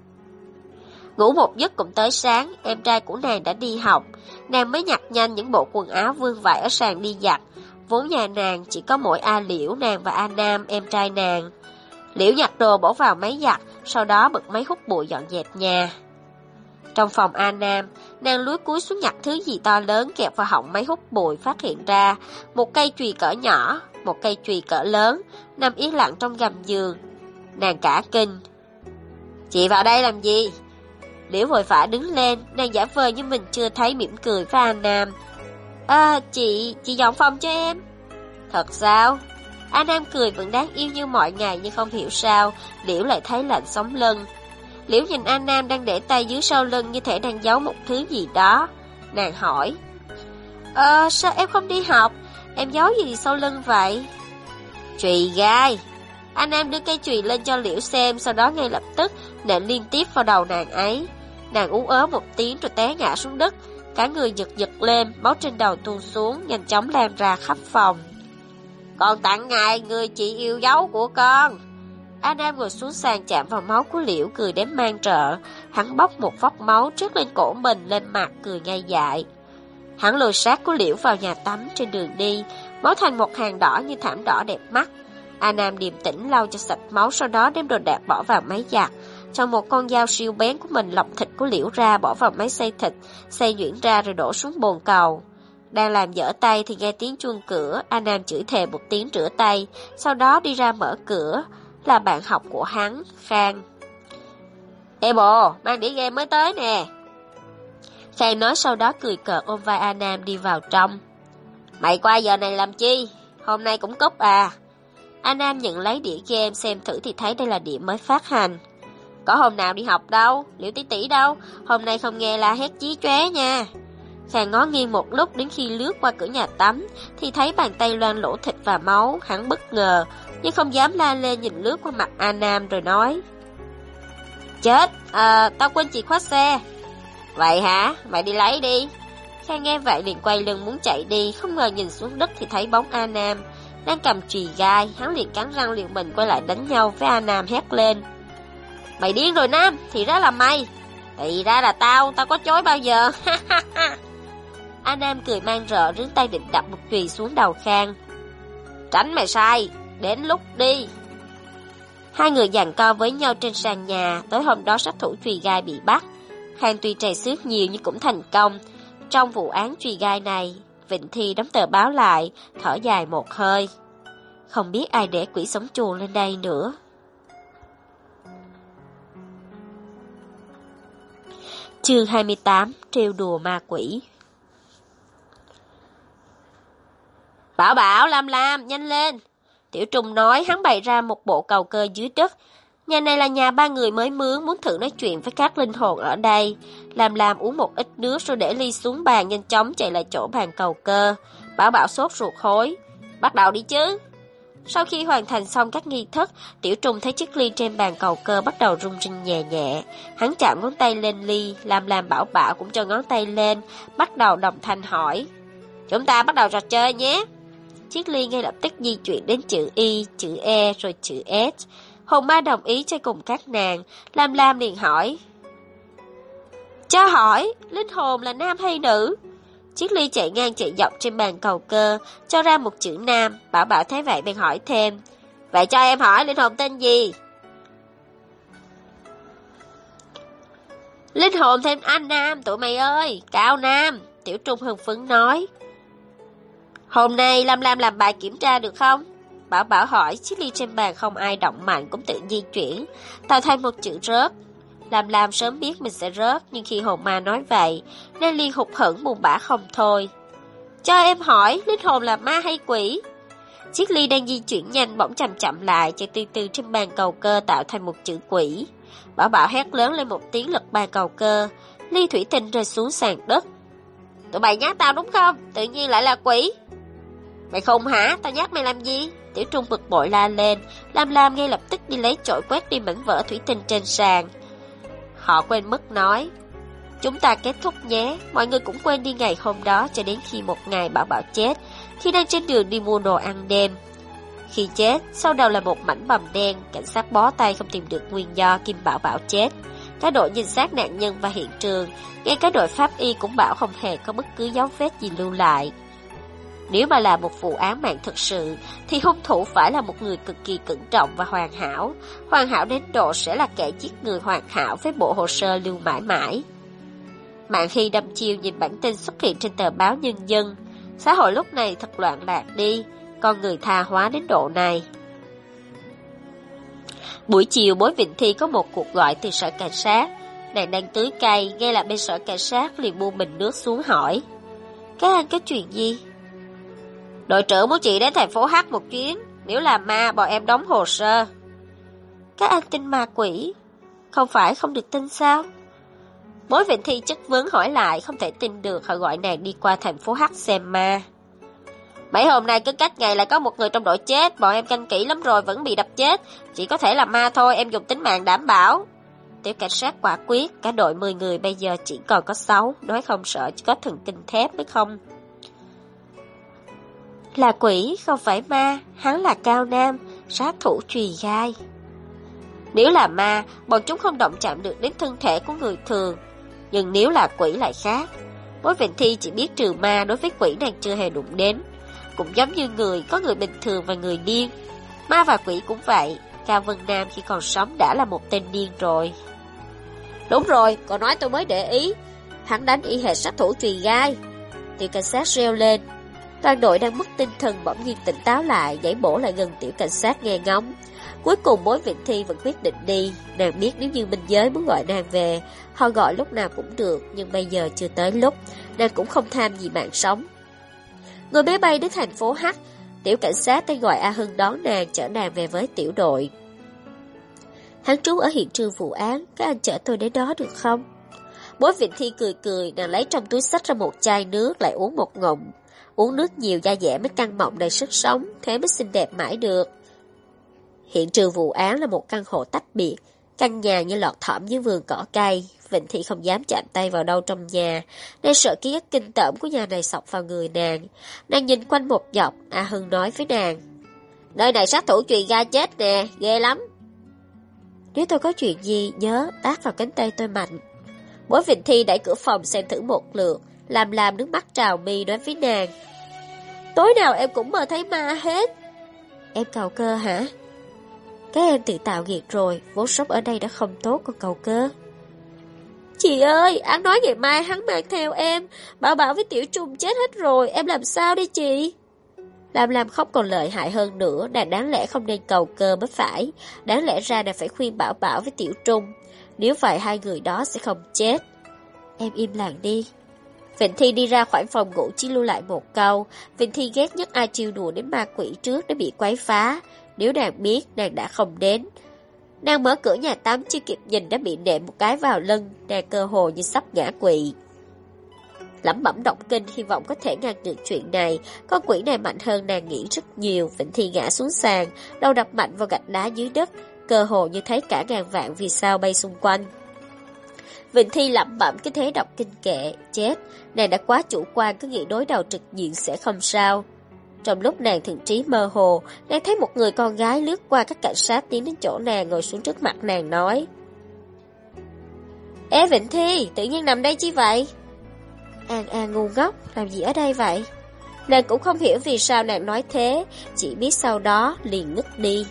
Ngủ một giấc cũng tới sáng, em trai của nàng đã đi học, nàng mới nhặt nhanh những bộ quần áo vương vãi ở sàn đi giặt. Vốn nhà nàng chỉ có mỗi Liễu, nàng và Nam, em trai nàng. Liễu nhặt đồ bỏ vào máy giặt, sau đó bật máy hút bụi dọn dẹp nhà. Trong phòng Nam, nàng lúi cúi xuống nhặt thứ gì to lớn kẹp vào họng máy hút bụi, phát hiện ra một cây chùy cỡ nhỏ, một cây chùy cỡ lớn, nằm yên lặng trong gầm giường. Nàng cả kinh. Chị vào đây làm gì? Liễu vội vã đứng lên, nàng giả vờ như mình chưa thấy mỉm cười với Nam. Chị dọn phòng cho em. Thật sao? Nam cười vẫn đáng yêu như mọi ngày, nhưng không hiểu sao Liễu lại thấy lạnh sống lưng. Liễu nhìn Nam đang để tay dưới sau lưng như thể đang giấu một thứ gì đó. Nàng hỏi: Sao em không đi học? Em giấu gì sau lưng vậy? Chùy gai. Nam đưa cây chùy lên cho Liễu xem, sau đó ngay lập tức nện liên tiếp vào đầu nàng ấy. Nàng ú ớ một tiếng rồi té ngã xuống đất, cả người giật giật lên, máu trên đầu tuôn xuống, nhanh chóng lan ra khắp phòng. Con tặng ngài người chị yêu dấu của con. Nam ngồi xuống sàn chạm vào máu của Liễu, cười đến mang trợ. Hắn bóc một vốc máu trét lên cổ mình, lên mặt cười ngây dại. Hắn lôi xác của Liễu vào nhà tắm. Trên đường đi, máu thành một hàng đỏ như thảm đỏ đẹp mắt. Nam điềm tĩnh lau cho sạch máu, sau đó đem đồ đạc bỏ vào máy giặt. Trong một con dao siêu bén của mình lọc thịt của Liễu ra, bỏ vào máy xay thịt, xay nhuyễn ra rồi đổ xuống bồn cầu. Đang làm dở tay thì nghe tiếng chuông cửa. Nam chửi thề một tiếng rửa tay, sau đó đi ra mở cửa. Là bạn học của hắn, Khang. Ê bồ, mang đĩa game mới tới nè. Khang nói, sau đó cười cợt ôm vai Nam đi vào trong. Mày qua giờ này làm chi? Hôm nay cũng cúp à? Nam nhận lấy đĩa game xem thử thì thấy đây là đĩa mới phát hành. Có hôm nào đi học đâu, Liễu tỷ tỷ đâu, hôm nay không nghe la hét chí chóe nha. Khang ngó nghiêng một lúc, đến khi lướt qua cửa nhà tắm thì thấy bàn tay loang lỗ thịt và máu. Hắn bất ngờ nhưng không dám la lên, nhìn lướt qua mặt Nam rồi nói: Chết, tao quên chìa khóa xe. Vậy hả, mày đi lấy đi. Khang nghe vậy liền quay lưng muốn chạy đi, không ngờ nhìn xuống đất thì thấy bóng Nam đang cầm chùy gai. Hắn liền cắn răng liều mình quay lại đánh nhau với Nam, hét lên: Mày điên rồi Nam, thì ra là mày. Thì ra là tao có chối bao giờ. Nam cười mang rợ, rướn tay định đập một chùy xuống đầu Khang. Tránh mày sai, đến lúc đi. Hai người giằng co với nhau trên sàn nhà. Tối hôm đó sát thủ chùy gai bị bắt. Khang tuy trầy xước nhiều nhưng cũng thành công. Trong vụ án chùy gai này, Vịnh Thi đóng tờ báo lại, thở dài một hơi. Không biết ai để quỷ sống chuồng lên đây nữa. Chương 28, trêu đùa ma quỷ. Bảo Bảo, Lam, nhanh lên. Tiểu Trung nói, hắn bày ra một bộ cầu cơ dưới đất. Nhà này là nhà ba người mới mướn, muốn thử nói chuyện với các linh hồn ở đây. Lam uống một ít nước rồi để ly xuống bàn, nhanh chóng chạy lại chỗ bàn cầu cơ. Bảo Bảo sốt ruột hối. Bắt đầu đi chứ. Sau khi hoàn thành xong các nghi thức, Tiểu Trung thấy chiếc ly trên bàn cầu cơ bắt đầu rung rinh nhẹ nhẹ. Hắn chạm ngón tay lên ly, Lam Bảo Bảo cũng cho ngón tay lên, bắt đầu đồng thanh hỏi. Chúng ta bắt đầu trò chơi nhé. Chiếc ly ngay lập tức di chuyển đến chữ Y, chữ E rồi chữ S. Hồn ma đồng ý chơi cùng các nàng. Lam liền hỏi. Cho hỏi, linh hồn là nam hay nữ? Chiếc ly chạy ngang chạy dọc trên bàn cầu cơ, cho ra một chữ nam. Bảo Bảo thấy vậy bèn hỏi thêm. Vậy cho em hỏi linh hồn tên gì? Linh hồn thêm anh nam, tụi mày ơi, Cao Nam. Tiểu Trung hưng phấn nói. Hôm nay Lam làm bài kiểm tra được không? Bảo Bảo hỏi. Chiếc ly trên bàn không ai động mạnh cũng tự di chuyển, tạo thành một chữ rớt. Lam sớm biết mình sẽ rớt, nhưng khi hồn ma nói vậy nên liền hụt hẫng buồn bã không thôi. Cho em hỏi, linh hồn là ma hay quỷ? Chiếc ly đang di chuyển nhanh bỗng chậm lại, chạy từ từ trên bàn cầu cơ tạo thành một chữ quỷ. Bảo Bảo hét lớn lên một tiếng, lật bàn cầu cơ, ly thủy tinh rơi xuống sàn đất. Tụi mày nhát tao đúng không? Tự nhiên lại là quỷ. Mày khùng hả? Tao nhát mày làm gì? Tiểu Trung bực bội la lên. Lam ngay lập tức đi lấy chổi quét đi mảnh vỡ thủy tinh trên sàn. Họ quên mất nói. Chúng ta kết thúc nhé. Mọi người cũng quên đi ngày hôm đó, cho đến khi một ngày Bảo Bảo chết, khi đang trên đường đi mua đồ ăn đêm. Khi chết, sau đầu là một mảnh bầm đen. Cảnh sát bó tay không tìm được nguyên do Kim Bảo Bảo chết. Các đội nhìn xác nạn nhân và hiện trường, ngay cả đội pháp y cũng bảo không hề có bất cứ dấu vết gì lưu lại. Nếu mà là một vụ án mạng thực sự, thì hung thủ phải là một người cực kỳ cẩn trọng và hoàn hảo. Hoàn hảo đến độ sẽ là kẻ giết người hoàn hảo với bộ hồ sơ lưu mãi mãi. Mạng Hy đăm chiêu nhìn bản tin xuất hiện trên tờ báo Nhân dân. Xã hội lúc này thật loạn lạc đi, con người tha hóa đến độ này. Buổi chiều Bối Vịnh Thi có một cuộc gọi từ sở cảnh sát. Nàng đang tưới cây, nghe là bên sở cảnh sát liền buông bình nước xuống hỏi. Các anh có chuyện gì? Đội trưởng muốn chị đến thành phố H một chuyến. Nếu là ma, bọn em đóng hồ sơ. Các anh tin ma quỷ? Không phải không được tin sao? Bối Vịnh Thi chất vấn hỏi lại, không thể tin được họ gọi nàng đi qua thành phố H xem ma. Mấy hôm nay cứ cách ngày lại có một người trong đội chết. Bọn em canh kỹ lắm rồi vẫn bị đập chết. Chỉ có thể là ma thôi, em dùng tính mạng đảm bảo. Tiểu cảnh sát quả quyết. Cả đội 10 người bây giờ chỉ còn có 6. Nói không sợ chỉ có thần kinh thép mới không. Là quỷ không phải ma. Hắn là Cao Nam, sát thủ chùy gai. Nếu là ma, bọn chúng không động chạm được đến thân thể của người thường. Nhưng nếu là quỷ lại khác. Bối Vịnh Thi chỉ biết trừ ma, đối với quỷ nàng chưa hề đụng đến. Cũng giống như người, có người bình thường và người điên. Ma và quỷ cũng vậy. Cao Vân Nam khi còn sống đã là một tên điên rồi. Đúng rồi, còn nói tôi mới để ý. Hắn đánh y hệt sát thủ chùy gai. Tiểu cảnh sát reo lên. Toàn đội đang mất tinh thần bỗng nhiên tỉnh táo lại, nhảy bổ lại gần tiểu cảnh sát nghe ngóng. Cuối cùng Bối Vịnh Thi vẫn quyết định đi. Nàng biết nếu như Minh Giới muốn gọi nàng về, họ gọi lúc nào cũng được, nhưng bây giờ chưa tới lúc. Nàng cũng không tham gì mạng sống. Ngồi máy bay đến thành phố H, tiểu cảnh sát tên gọi A Hưng đón nàng, chở nàng về với tiểu đội. Hắn trú ở hiện trường vụ án, các anh chở tôi đến đó được không? Bối Vịnh Thi cười, nàng lấy trong túi xách ra một chai nước, lại uống một ngụm. Uống nước nhiều da dẻ mới căng mọng đầy sức sống, thế mới xinh đẹp mãi được. Hiện trường vụ án là một căn hộ tách biệt, căn nhà như lọt thỏm dưới vườn cỏ cây. Vịnh Thị không dám chạm tay vào đâu trong nhà, nên sợ ký ức kinh tởm của nhà này xộc vào người nàng. Nàng nhìn quanh một dọc, A Hưng nói với nàng. Nơi này sát thủ chùy gai chết nè, ghê lắm. Nếu tôi có chuyện gì, nhớ tát vào cánh tay tôi mạnh. Bối Vịnh Thi đẩy cửa phòng xem thử một lượt, làm nước mắt trào mi nói với nàng. Tối nào em cũng mơ thấy ma hết. Em cầu cơ hả? Các em tự tạo nghiệt rồi, vốn sống ở đây đã không tốt còn cầu cơ. Chị ơi, anh nói ngày mai hắn mang theo em. Bảo Bảo với Tiểu Trung chết hết rồi, em làm sao đây chị? Làm không còn lợi hại hơn nữa, nàng đáng lẽ không nên cầu cơ mới phải. Đáng lẽ ra nàng phải khuyên Bảo Bảo với Tiểu Trung. Nếu vậy hai người đó sẽ không chết. Em im lặng đi. Vịnh Thi đi ra khỏi phòng ngủ chỉ lưu lại một câu. Vịnh Thi ghét nhất ai trêu đùa đến ma quỷ trước để bị quấy phá. Nếu nàng biết, nàng đã không đến. Nàng mở cửa nhà tắm chưa kịp nhìn đã bị nện một cái vào lưng, nàng cơ hồ như sắp ngã quỵ. Lẩm bẩm đọc kinh hy vọng có thể ngăn được chuyện này. Con quỷ này mạnh hơn nàng nghĩ rất nhiều. Vịnh Thi ngã xuống sàn, đầu đập mạnh vào gạch đá dưới đất, cơ hồ như thấy cả ngàn vạn vì sao bay xung quanh. Vịnh Thi lẩm bẩm cái thế đọc kinh kệ, chết, nàng đã quá chủ quan cứ nghĩ đối đầu trực diện sẽ không sao. Trong lúc nàng thần trí mơ hồ, nàng thấy một người con gái lướt qua các cảnh sát tiến đến chỗ nàng ngồi xuống trước mặt nàng nói: Ê Vịnh Thi, tự nhiên nằm đây chi vậy? An ngu ngốc, làm gì ở đây vậy? Nàng cũng không hiểu vì sao nàng nói thế, chỉ biết sau đó liền ngất đi.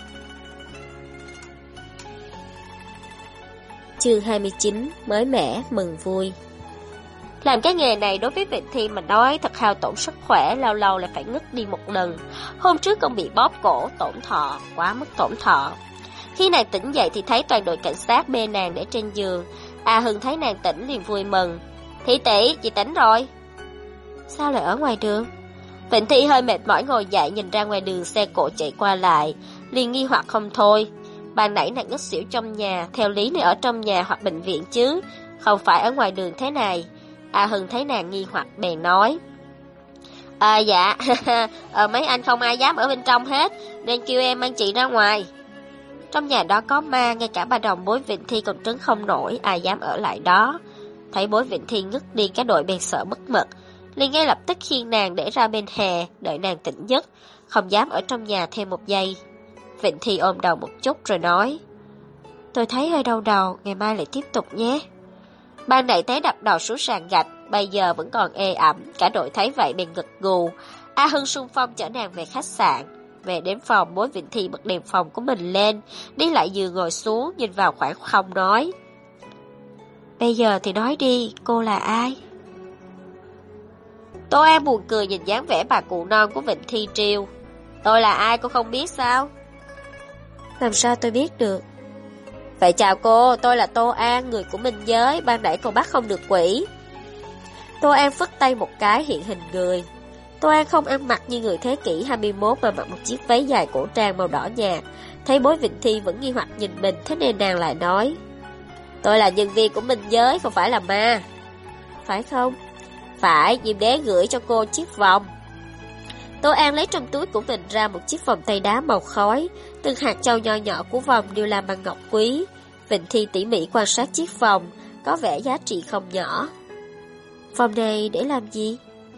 Chương 29, mới mẻ, mừng vui. Làm cái nghề này đối với Vịnh Thi mà nói thật hao tổn sức khỏe, lâu lâu lại phải ngất đi một lần. Hôm trước còn bị bóp cổ, tổn thọ, quá mức tổn thọ. Khi nàng tỉnh dậy thì thấy toàn đội cảnh sát bê nàng để trên giường. A Hưng thấy nàng tỉnh liền vui mừng. Thị tỷ, chị tỉnh rồi. Sao lại ở ngoài đường? Vịnh Thi hơi mệt mỏi ngồi dậy nhìn ra ngoài đường xe cộ chạy qua lại, liền nghi hoặc không thôi. Ban nãy nàng ngất xỉu trong nhà, theo lý này ở trong nhà hoặc bệnh viện chứ, không phải ở ngoài đường thế này. A Hưng thấy nàng nghi hoặc bèn nói: Dạ, mấy anh không ai dám ở bên trong hết, nên kêu em mang chị ra ngoài. Trong nhà đó có ma, ngay cả bà đồng bối Vịnh Thi còn trấn không nổi, ai dám ở lại đó. Thấy bối Vịnh Thi ngất đi, cả đội bèn sợ mất mật, liền ngay lập tức khiêng nàng để ra bên hè, đợi nàng tỉnh giấc, không dám ở trong nhà thêm một giây. Vịnh Thi ôm đầu một chút rồi nói: Tôi thấy hơi đau đầu, ngày mai lại tiếp tục nhé. Ban nãy té đập đầu xuống sàn gạch, bây giờ vẫn còn ê ẩm, cả đội thấy vậy bèn gật gù. A Hưng xung phong chở nàng về khách sạn. Về đến phòng, bối Vịnh Thi bật đèn phòng của mình lên, đi lại giường ngồi xuống, nhìn vào khoảng không nói: Bây giờ thì nói đi, cô là ai? Tô An buồn cười nhìn dáng vẻ bà cụ non của Vịnh Thi trêu: Tôi là ai cô không biết sao? Làm sao tôi biết được? Vậy chào cô, tôi là Tô An, người của Minh Giới, ban nãy cô bắt không được quỷ. Tô An phất tay một cái hiện hình người. Tô An không ăn mặc như người thế kỷ 21 mà mặc một chiếc váy dài cổ trang màu đỏ nhạt. Thấy bối Vịnh Thi vẫn nghi hoặc nhìn mình, thế nên nàng lại nói: Tôi là nhân viên của Minh Giới, không phải là ma. Phải không? Phải, Diêm Đế gửi cho cô chiếc vòng. Tô An lấy trong túi của mình ra một chiếc vòng tay đá màu khói, từng hạt châu nho nhỏ của vòng đều làm bằng ngọc quý. Vịnh Thi tỉ mỉ quan sát chiếc vòng, có vẻ giá trị không nhỏ. Vòng này để làm gì?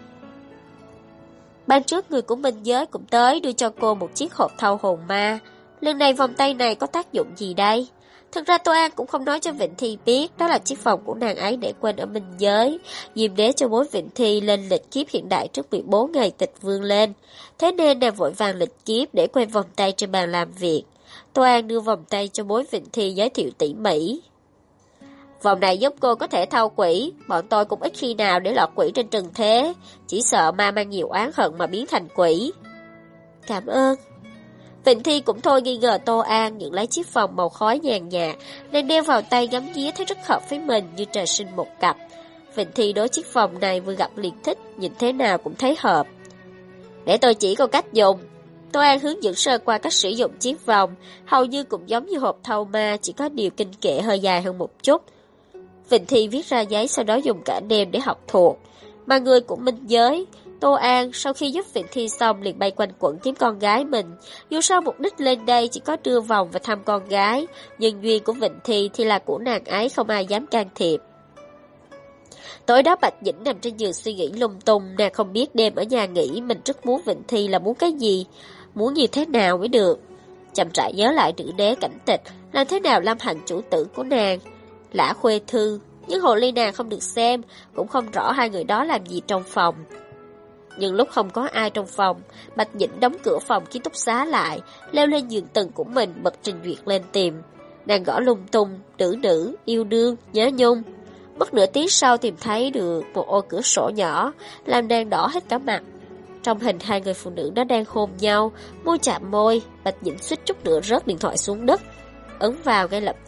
Ban trước người của Minh Giới cũng tới đưa cho cô một chiếc hộp thâu hồn ma. Lần này vòng tay này có tác dụng gì đây? Thực ra Tô An cũng không nói cho Vịnh Thi biết đó là chiếc vòng của nàng ấy để quên ở Minh Giới. Diêm Đế cho bối Vịnh Thi lên lịch kiếp hiện đại trước 14 ngày tịch vương lên. Thế nên nàng vội vàng lịch kiếp để quên vòng tay trên bàn làm việc. Tô An đưa vòng tay cho bối Vịnh Thi giới thiệu tỉ mỉ. Vòng này giúp cô có thể thâu quỷ, bọn tôi cũng ít khi nào để lọt quỷ trên trần thế, chỉ sợ ma mang nhiều oán hận mà biến thành quỷ. Cảm ơn. Vịnh Thi cũng thôi nghi ngờ Tô An, nhận lấy chiếc vòng màu khói nhàn nhạt, nên đeo vào tay ngắm nghía thấy rất hợp với mình như trời sinh một cặp. Vịnh Thi đối chiếc vòng này vừa gặp liền thích, nhìn thế nào cũng thấy hợp. Để tôi chỉ cô cách dùng. Tô An hướng dẫn sơ qua cách sử dụng chiếc vòng, hầu như cũng giống như hộp thâu ma, chỉ có điều kinh kệ hơi dài hơn một chút. Vịnh Thi viết ra giấy, sau đó dùng cả đêm để học thuộc. Mà người của Minh Giới, Tô An sau khi giúp Vịnh Thi xong liền bay quanh quẩn kiếm con gái mình. Dù sao mục đích lên đây chỉ có đưa vòng và thăm con gái, nhân duyên của Vịnh Thi thì là của nàng ấy, không ai dám can thiệp. Tối đó Bạch Dĩnh nằm trên giường suy nghĩ lung tung, nàng không biết đêm ở nhà nghỉ mình rất muốn Vịnh Thi là muốn cái gì, muốn như thế nào mới được. Chậm rãi nhớ lại nữ đế Cảnh Tịch, làm thế nào Lâm Hạnh chủ tử của nàng, Lã Khuê Thư, nhưng hồ ly nàng không được xem, cũng không rõ hai người đó làm gì trong phòng. Nhưng lúc không có ai trong phòng, Bạch Dĩnh đóng cửa phòng ký túc xá lại, leo lên giường tầng của mình bật Trình Duyệt lên tìm. Nàng gõ lung tung, nữ, yêu đương, nhớ nhung. Mất nửa tiếng sau tìm thấy được một ô cửa sổ nhỏ, làm nàng đỏ hết cả mặt. Trong hình hai người phụ nữ đó đang hôn nhau, môi chạm môi, Bạch Dĩnh suýt chút nữa rớt điện thoại xuống đất. Ấn vào ngay lập tức,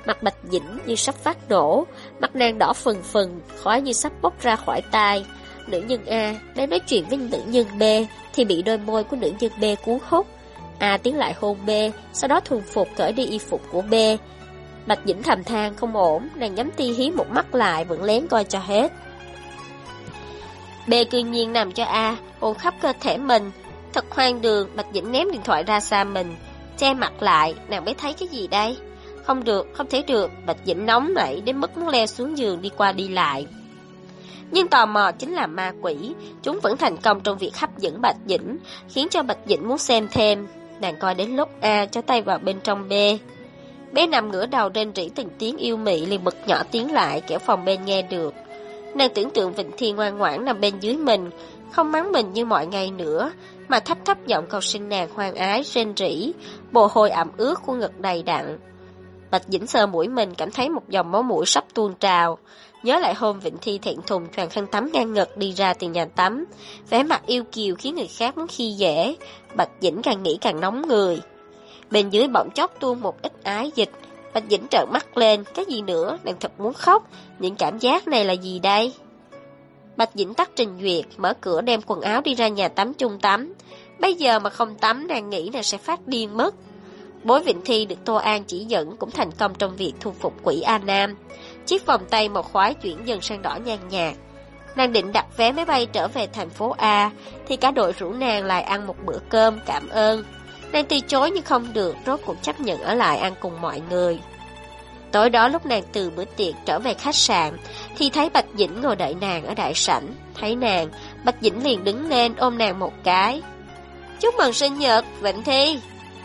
Mặt Bạch Dĩnh như sắp phát nổ, mặt nàng đỏ phừng phừng, khói như sắp bốc ra khỏi tai. Nữ nhân A đang nói chuyện với nữ nhân B thì bị đôi môi của nữ nhân B cuốn hút. A tiến lại hôn B, sau đó thuần phục cởi đi y phục của B. Bạch Dĩnh thầm than không ổn, nàng nhắm ti hí một mắt lại vẫn lén coi cho hết. B cư nhiên nằm cho A, hôn khắp cơ thể mình. Thật hoang đường, Bạch Dĩnh ném điện thoại ra xa mình, che mặt lại, nàng mới thấy cái gì đây? Không được, không thể được, Bạch Dĩnh nóng nảy đến mức muốn leo xuống giường đi qua đi lại. Nhưng tò mò chính là ma quỷ, chúng vẫn thành công trong việc hấp dẫn Bạch Dĩnh, khiến cho Bạch Dĩnh muốn xem thêm. Nàng coi đến lúc A cho tay vào bên trong B. B nằm ngửa đầu rên rỉ từng tiếng yêu mị liền bật nhỏ tiếng lại kẻo phòng bên nghe được. Nàng tưởng tượng Vịnh Thi ngoan ngoãn nằm bên dưới mình, không mắng mình như mọi ngày nữa, mà thấp thấp giọng cầu xin nàng hoang ái rên rỉ, mồ hôi ẩm ướt của ngực đầy đặn. Bạch Dĩnh sờ mũi mình cảm thấy một dòng máu mũi sắp tuôn trào. Nhớ lại hôm Vịnh Thi thẹn thùng choàng khăn tắm ngang ngực đi ra từ nhà tắm, vẻ mặt yêu kiều khiến người khác muốn khi dễ. Bạch Dĩnh càng nghĩ càng nóng người. Bên dưới bỗng chốc tuôn một ít ái dịch. Bạch Dĩnh trợn mắt lên, cái gì nữa, nàng thật muốn khóc. Những cảm giác này là gì đây? Bạch Dĩnh tắt Trình Duyệt, mở cửa đem quần áo đi ra nhà tắm chung tắm. Bây giờ mà không tắm, nàng nghĩ nàng sẽ phát điên mất. Bối Vịnh Thi được Tô An chỉ dẫn cũng thành công trong việc thu phục quỷ A Nam. Chiếc vòng tay màu khoái chuyển dần sang đỏ nhàn nhạt. Nàng định đặt vé máy bay trở về thành phố A, thì cả đội rủ nàng lại ăn một bữa cơm cảm ơn. Nàng từ chối nhưng không được, rốt cuộc chấp nhận ở lại ăn cùng mọi người. Tối đó lúc nàng từ bữa tiệc trở về khách sạn, thì thấy Bạch Dĩnh ngồi đợi nàng ở đại sảnh. Thấy nàng, Bạch Dĩnh liền đứng lên ôm nàng một cái. Chúc mừng sinh nhật, Vịnh Thi.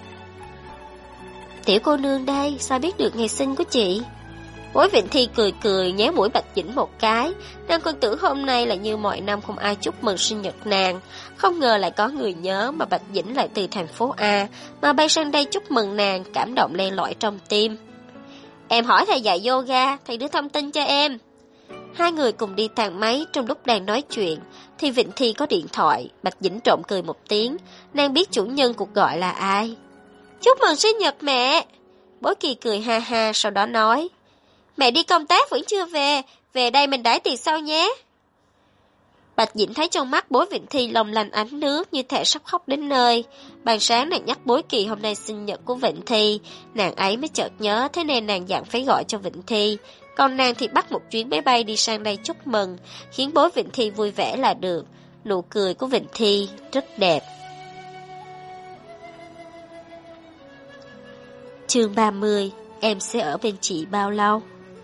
Tiểu cô nương đây, sao biết được ngày sinh của chị? Bối Vịnh Thi cười cười nhéo mũi Bạch Dĩnh một cái. Nàng còn tưởng hôm nay là như mọi năm không ai chúc mừng sinh nhật nàng. Không ngờ lại có người nhớ, mà Bạch Dĩnh lại từ thành phố A mà bay sang đây chúc mừng nàng, cảm động len lỏi trong tim. Em hỏi thầy dạy yoga, thầy đưa thông tin cho em. Hai người cùng đi thang máy. Trong lúc đang nói chuyện thì Vịnh Thi có điện thoại. Bạch Dĩnh trộm cười một tiếng. Nàng biết chủ nhân cuộc gọi là ai. Chúc mừng sinh nhật mẹ. Bối Kỳ cười ha ha, sau đó nói, mẹ đi công tác vẫn chưa về, về đây mình đãi tiệc sau nhé. Bạch Dĩnh thấy trong mắt bối Vịnh Thi long lanh ánh nước, như thể sắp khóc đến nơi. Ban sáng nàng nhắc bối Kỳ hôm nay sinh nhật của Vịnh Thi, nàng ấy mới chợt nhớ, thế nên nàng dặn phải gọi cho Vịnh Thi. Còn nàng thì bắt một chuyến máy bay đi sang đây chúc mừng, khiến bối Vịnh Thi vui vẻ là được. Nụ cười của Vịnh Thi rất đẹp. Chương 30, em sẽ ở bên chị bao lâu?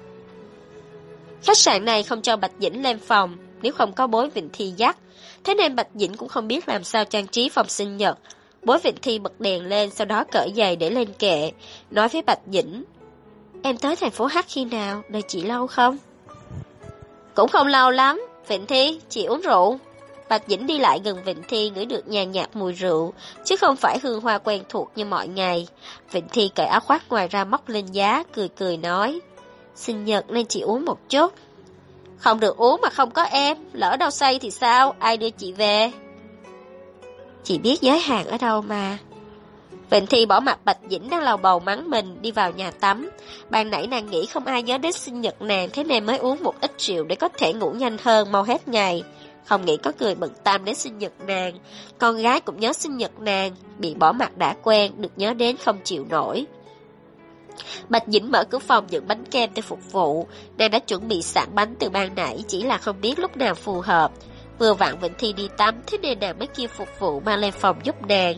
Khách sạn này không cho Bạch Dĩnh lên phòng, nếu không có bối Vịnh Thi dắt. Thế nên Bạch Dĩnh cũng không biết làm sao trang trí phòng sinh nhật. Bối Vịnh Thi bật đèn lên, sau đó cởi giày để lên kệ, nói với Bạch Dĩnh, em tới thành phố H khi nào, đợi chị lâu không? Cũng không lâu lắm. Vịnh Thi, chị uống rượu. Bạch Dĩnh đi lại gần Vịnh Thi, ngửi được nhàn nhạt mùi rượu, chứ không phải hương hoa quen thuộc như mọi ngày. Vịnh Thi cởi áo khoác ngoài ra móc lên giá, cười cười nói, sinh nhật nên chị uống một chút. Không được uống mà không có em, lỡ đâu say thì sao, ai đưa chị về? Chị biết giới hạn ở đâu mà. Vịnh Thi bỏ mặt Bạch Dĩnh đang lầu bầu mắng mình, đi vào nhà tắm. Ban nãy nàng nghĩ không ai nhớ đến sinh nhật nàng, thế nên mới uống một ít rượu để có thể ngủ nhanh hơn, mau hết ngày. Không nghĩ có người bận tâm đến sinh nhật nàng. Con gái cũng nhớ sinh nhật nàng, bị bỏ mặt đã quen, được nhớ đến không chịu nổi. Bạch Dĩnh mở cửa phòng nhận bánh kem để phục vụ. Nàng đã chuẩn bị sẵn bánh từ ban nãy, chỉ là không biết lúc nào phù hợp. Vừa vặn Vịnh Thi đi tắm, thế nên nàng mới kêu phục vụ mang lên phòng giúp nàng.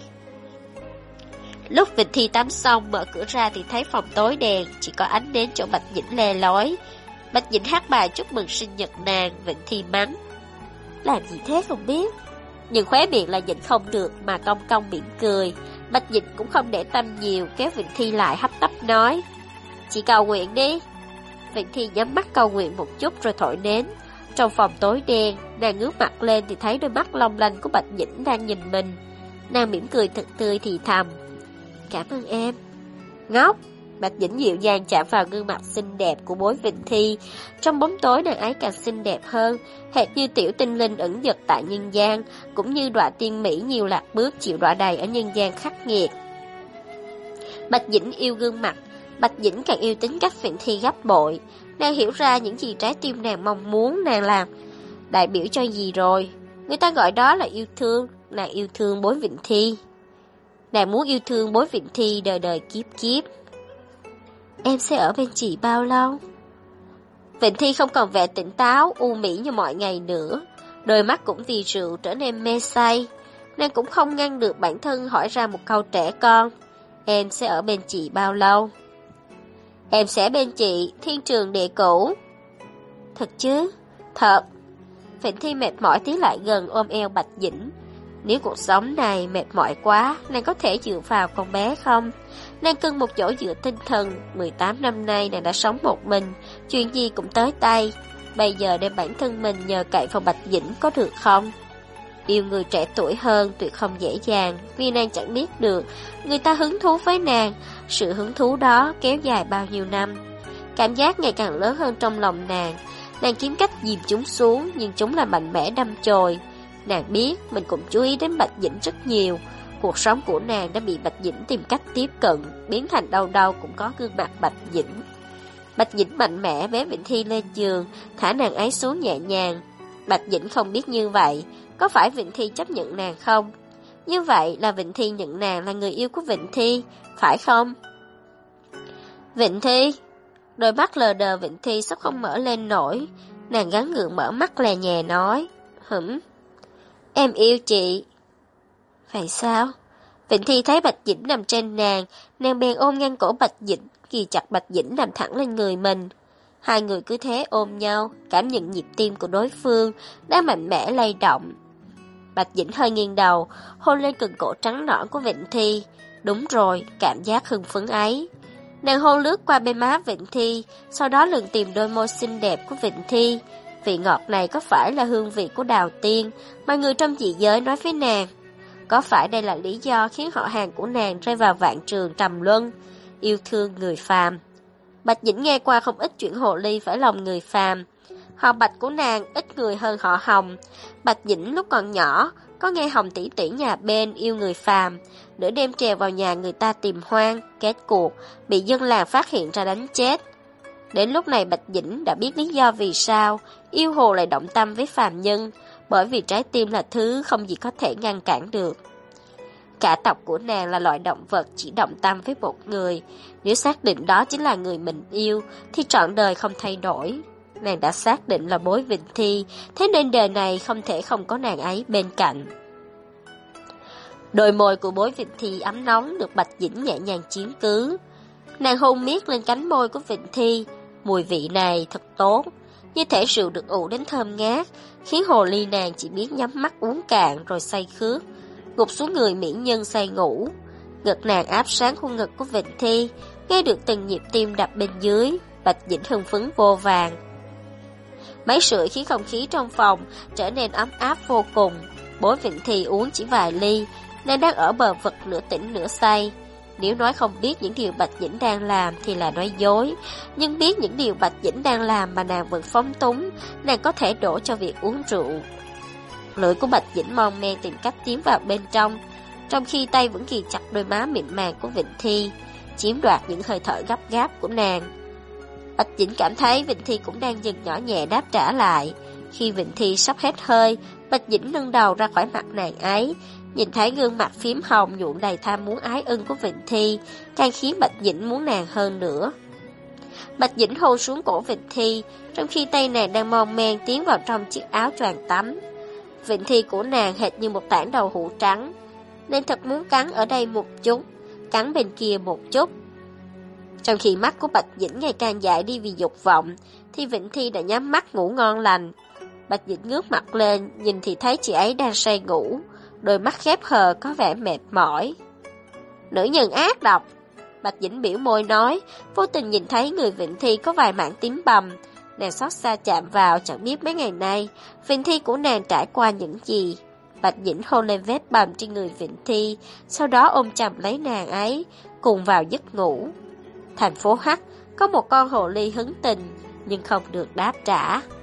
Lúc Vịnh Thi tắm xong, mở cửa ra thì thấy phòng tối đèn, chỉ có ánh nến chỗ Bạch Dĩnh le lói. Bạch Dĩnh hát bài chúc mừng sinh nhật nàng. Vịnh Thi mắng, làm gì thế không biết. Nhưng khóe miệng là nhịn không được mà cong cong mỉm cười. Bạch Dĩnh cũng không để tâm nhiều, kéo Vịnh Thi lại hấp tấp nói, chị cầu nguyện đi. Vịnh Thi nhắm mắt cầu nguyện một chút rồi thổi nến. Trong phòng tối đen, nàng ngước mặt lên thì thấy đôi mắt long lanh của Bạch Dĩnh đang nhìn mình. Nàng mỉm cười thật tươi thì thầm, cảm ơn em. Ngốc. Bạch Dĩnh dịu dàng chạm vào gương mặt xinh đẹp của bối Vịnh Thi. Trong bóng tối nàng ấy càng xinh đẹp hơn, hệt như tiểu tinh linh ẩn dật tại nhân gian, cũng như đọa tiên mỹ nhiều lạc bước chịu đọa đầy ở nhân gian khắc nghiệt. Bạch Dĩnh yêu gương mặt Bạch Dĩnh càng yêu tính cách Vịnh Thi gấp bội. Nàng hiểu ra những gì trái tim nàng mong muốn nàng làm đại biểu cho gì rồi. Người ta gọi đó là yêu thương. Nàng yêu thương Bối Vịnh Thi. Nàng muốn yêu thương Bối Vịnh Thi đời đời kiếp kiếp. Em sẽ ở bên chị bao lâu? Vịnh Thi không còn vẻ tỉnh táo, u mị như mọi ngày nữa. Đôi mắt cũng vì rượu trở nên mê say. Nàng cũng không ngăn được bản thân hỏi ra một câu trẻ con. Em sẽ ở bên chị bao lâu? Em sẽ bên chị, thiên trường địa cửu. Thật chứ? Thật. Vịnh Thi mệt mỏi tiến lại gần ôm eo Bạch Dĩnh. Nếu cuộc sống này mệt mỏi quá, nàng có thể dựa vào con bé không? Nàng cần một chỗ dựa tinh thần. 18 năm nay nàng đã sống một mình, chuyện gì cũng tới tay. Bây giờ đem bản thân mình nhờ cậy vào Bạch Dĩnh có được không? Yêu người trẻ tuổi hơn tuyệt không dễ dàng, vì nàng chẳng biết được người ta hứng thú với nàng. Sự hứng thú đó kéo dài bao nhiêu năm. Cảm giác ngày càng lớn hơn trong lòng nàng. Nàng kiếm cách dìm chúng xuống, nhưng chúng là mạnh mẽ đâm chồi. Nàng biết mình cũng chú ý đến Bạch Dĩnh rất nhiều. Cuộc sống của nàng đã bị Bạch Dĩnh tìm cách tiếp cận, biến thành đâu đâu cũng có gương mặt Bạch Dĩnh. Bạch Dĩnh mạnh mẽ bế Vịnh Thi lên giường, thả nàng ấy xuống nhẹ nhàng. Bạch Dĩnh không biết như vậy, có phải Vịnh Thi chấp nhận nàng không? Như vậy là Vịnh Thi nhận nàng là người yêu của Vịnh Thi, phải không? Vịnh Thi. Đôi mắt lờ đờ Vịnh Thi sắp không mở lên nổi. Nàng gắng gượng mở mắt lè nhè nói. Em yêu chị. Vậy sao? Vịnh Thi thấy Bạch Dĩnh nằm trên nàng bèn ôm ngang cổ Bạch Dĩnh, ghi chặt Bạch Dĩnh nằm thẳng lên người mình. Hai người cứ thế ôm nhau, cảm nhận nhịp tim của đối phương đang mạnh mẽ lay động. Bạch Dĩnh hơi nghiêng đầu, hôn lên cần cổ trắng nõn của Vịnh Thi. Đúng rồi, cảm giác hưng phấn ấy. Nàng hôn lướt qua bên má Vịnh Thi, sau đó lần tìm đôi môi xinh đẹp của Vịnh Thi. Vị ngọt này có phải là hương vị của đào tiên mà người trong dị giới nói với nàng? Có phải đây là lý do khiến họ hàng của nàng rơi vào vạn trường trầm luân, yêu thương người phàm? Bạch Dĩnh nghe qua không ít chuyện hồ ly phải lòng người phàm. Họ Bạch của nàng ít người hơn họ Hồng. Bạch Dĩnh lúc còn nhỏ có nghe Hồng tỷ tỷ nhà bên yêu người phàm, nửa đêm trèo vào nhà người ta tìm hoang, kết cuộc bị dân làng phát hiện ra đánh chết. Đến lúc này Bạch Dĩnh đã biết lý do vì sao yêu hồ lại động tâm với phàm nhân, bởi vì trái tim là thứ không gì có thể ngăn cản được. Cả tộc của nàng là loại động vật chỉ động tâm với một người. Nếu xác định đó chính là người mình yêu thì trọn đời không thay đổi. Nàng đã xác định là Bối Vịnh Thi, thế nên đời này không thể không có nàng ấy bên cạnh. Đôi môi của Bối Vịnh Thi ấm nóng được Bạch Dĩnh nhẹ nhàng chiếm cứ. Nàng hôn miết lên cánh môi của Vịnh Thi. Mùi vị này thật tốt, như thể rượu được ủ đến thơm ngát, khiến hồ ly nàng chỉ biết nhắm mắt uống cạn rồi say khướt, gục xuống người mỹ nhân say ngủ. Ngực nàng áp sáng khuôn ngực của Vịnh Thi, nghe được từng nhịp tim đập bên dưới. Bạch Dĩnh hưng phấn vô vàng. Máy sưởi khiến không khí trong phòng trở nên ấm áp vô cùng. Bối Vịnh Thi uống chỉ vài ly, nàng đang ở bờ vực nửa tỉnh nửa say. Nếu nói không biết những điều Bạch Dĩnh đang làm thì là nói dối, nhưng biết những điều Bạch Dĩnh đang làm mà nàng vẫn phóng túng, nàng có thể đổ cho việc uống rượu. Lưỡi của Bạch Dĩnh mon men tìm cách tiến vào bên trong khi tay vẫn ghi chặt đôi má mịn màng của Vịnh Thi, chiếm đoạt những hơi thở gấp gáp của nàng. Bạch Dĩnh cảm thấy Vịnh Thi cũng đang dần nhỏ nhẹ đáp trả lại. Khi Vịnh Thi sắp hết hơi, Bạch Dĩnh nâng đầu ra khỏi mặt nàng ấy, nhìn thấy gương mặt phím hồng nhuộm đầy tham muốn ái ân của Vịnh Thi, càng khiến Bạch Dĩnh muốn nàng hơn nữa. Bạch Dĩnh hôn xuống cổ Vịnh Thi, trong khi tay nàng đang mon men tiến vào trong chiếc áo choàng tắm. Vịnh Thi của nàng hệt như một tảng đầu hũ trắng, nên thật muốn cắn ở đây một chút, cắn bên kia một chút. Trong khi mắt của Bạch Dĩnh ngày càng dại đi vì dục vọng, thì Vịnh Thi đã nhắm mắt ngủ ngon lành. Bạch Dĩnh ngước mặt lên, nhìn thì thấy chị ấy đang say ngủ, đôi mắt khép hờ có vẻ mệt mỏi. Nữ nhân ác độc, Bạch Dĩnh biểu môi nói, vô tình nhìn thấy người Vịnh Thi có vài mảng tím bầm. Nàng xót xa chạm vào, chẳng biết mấy ngày nay Vịnh Thi của nàng trải qua những gì. Bạch Dĩnh hôn lên vết bầm trên người Vịnh Thi, sau đó ôm chầm lấy nàng ấy, cùng vào giấc ngủ. Thành phố H có một con hồ ly hứng tình, nhưng không được đáp trả.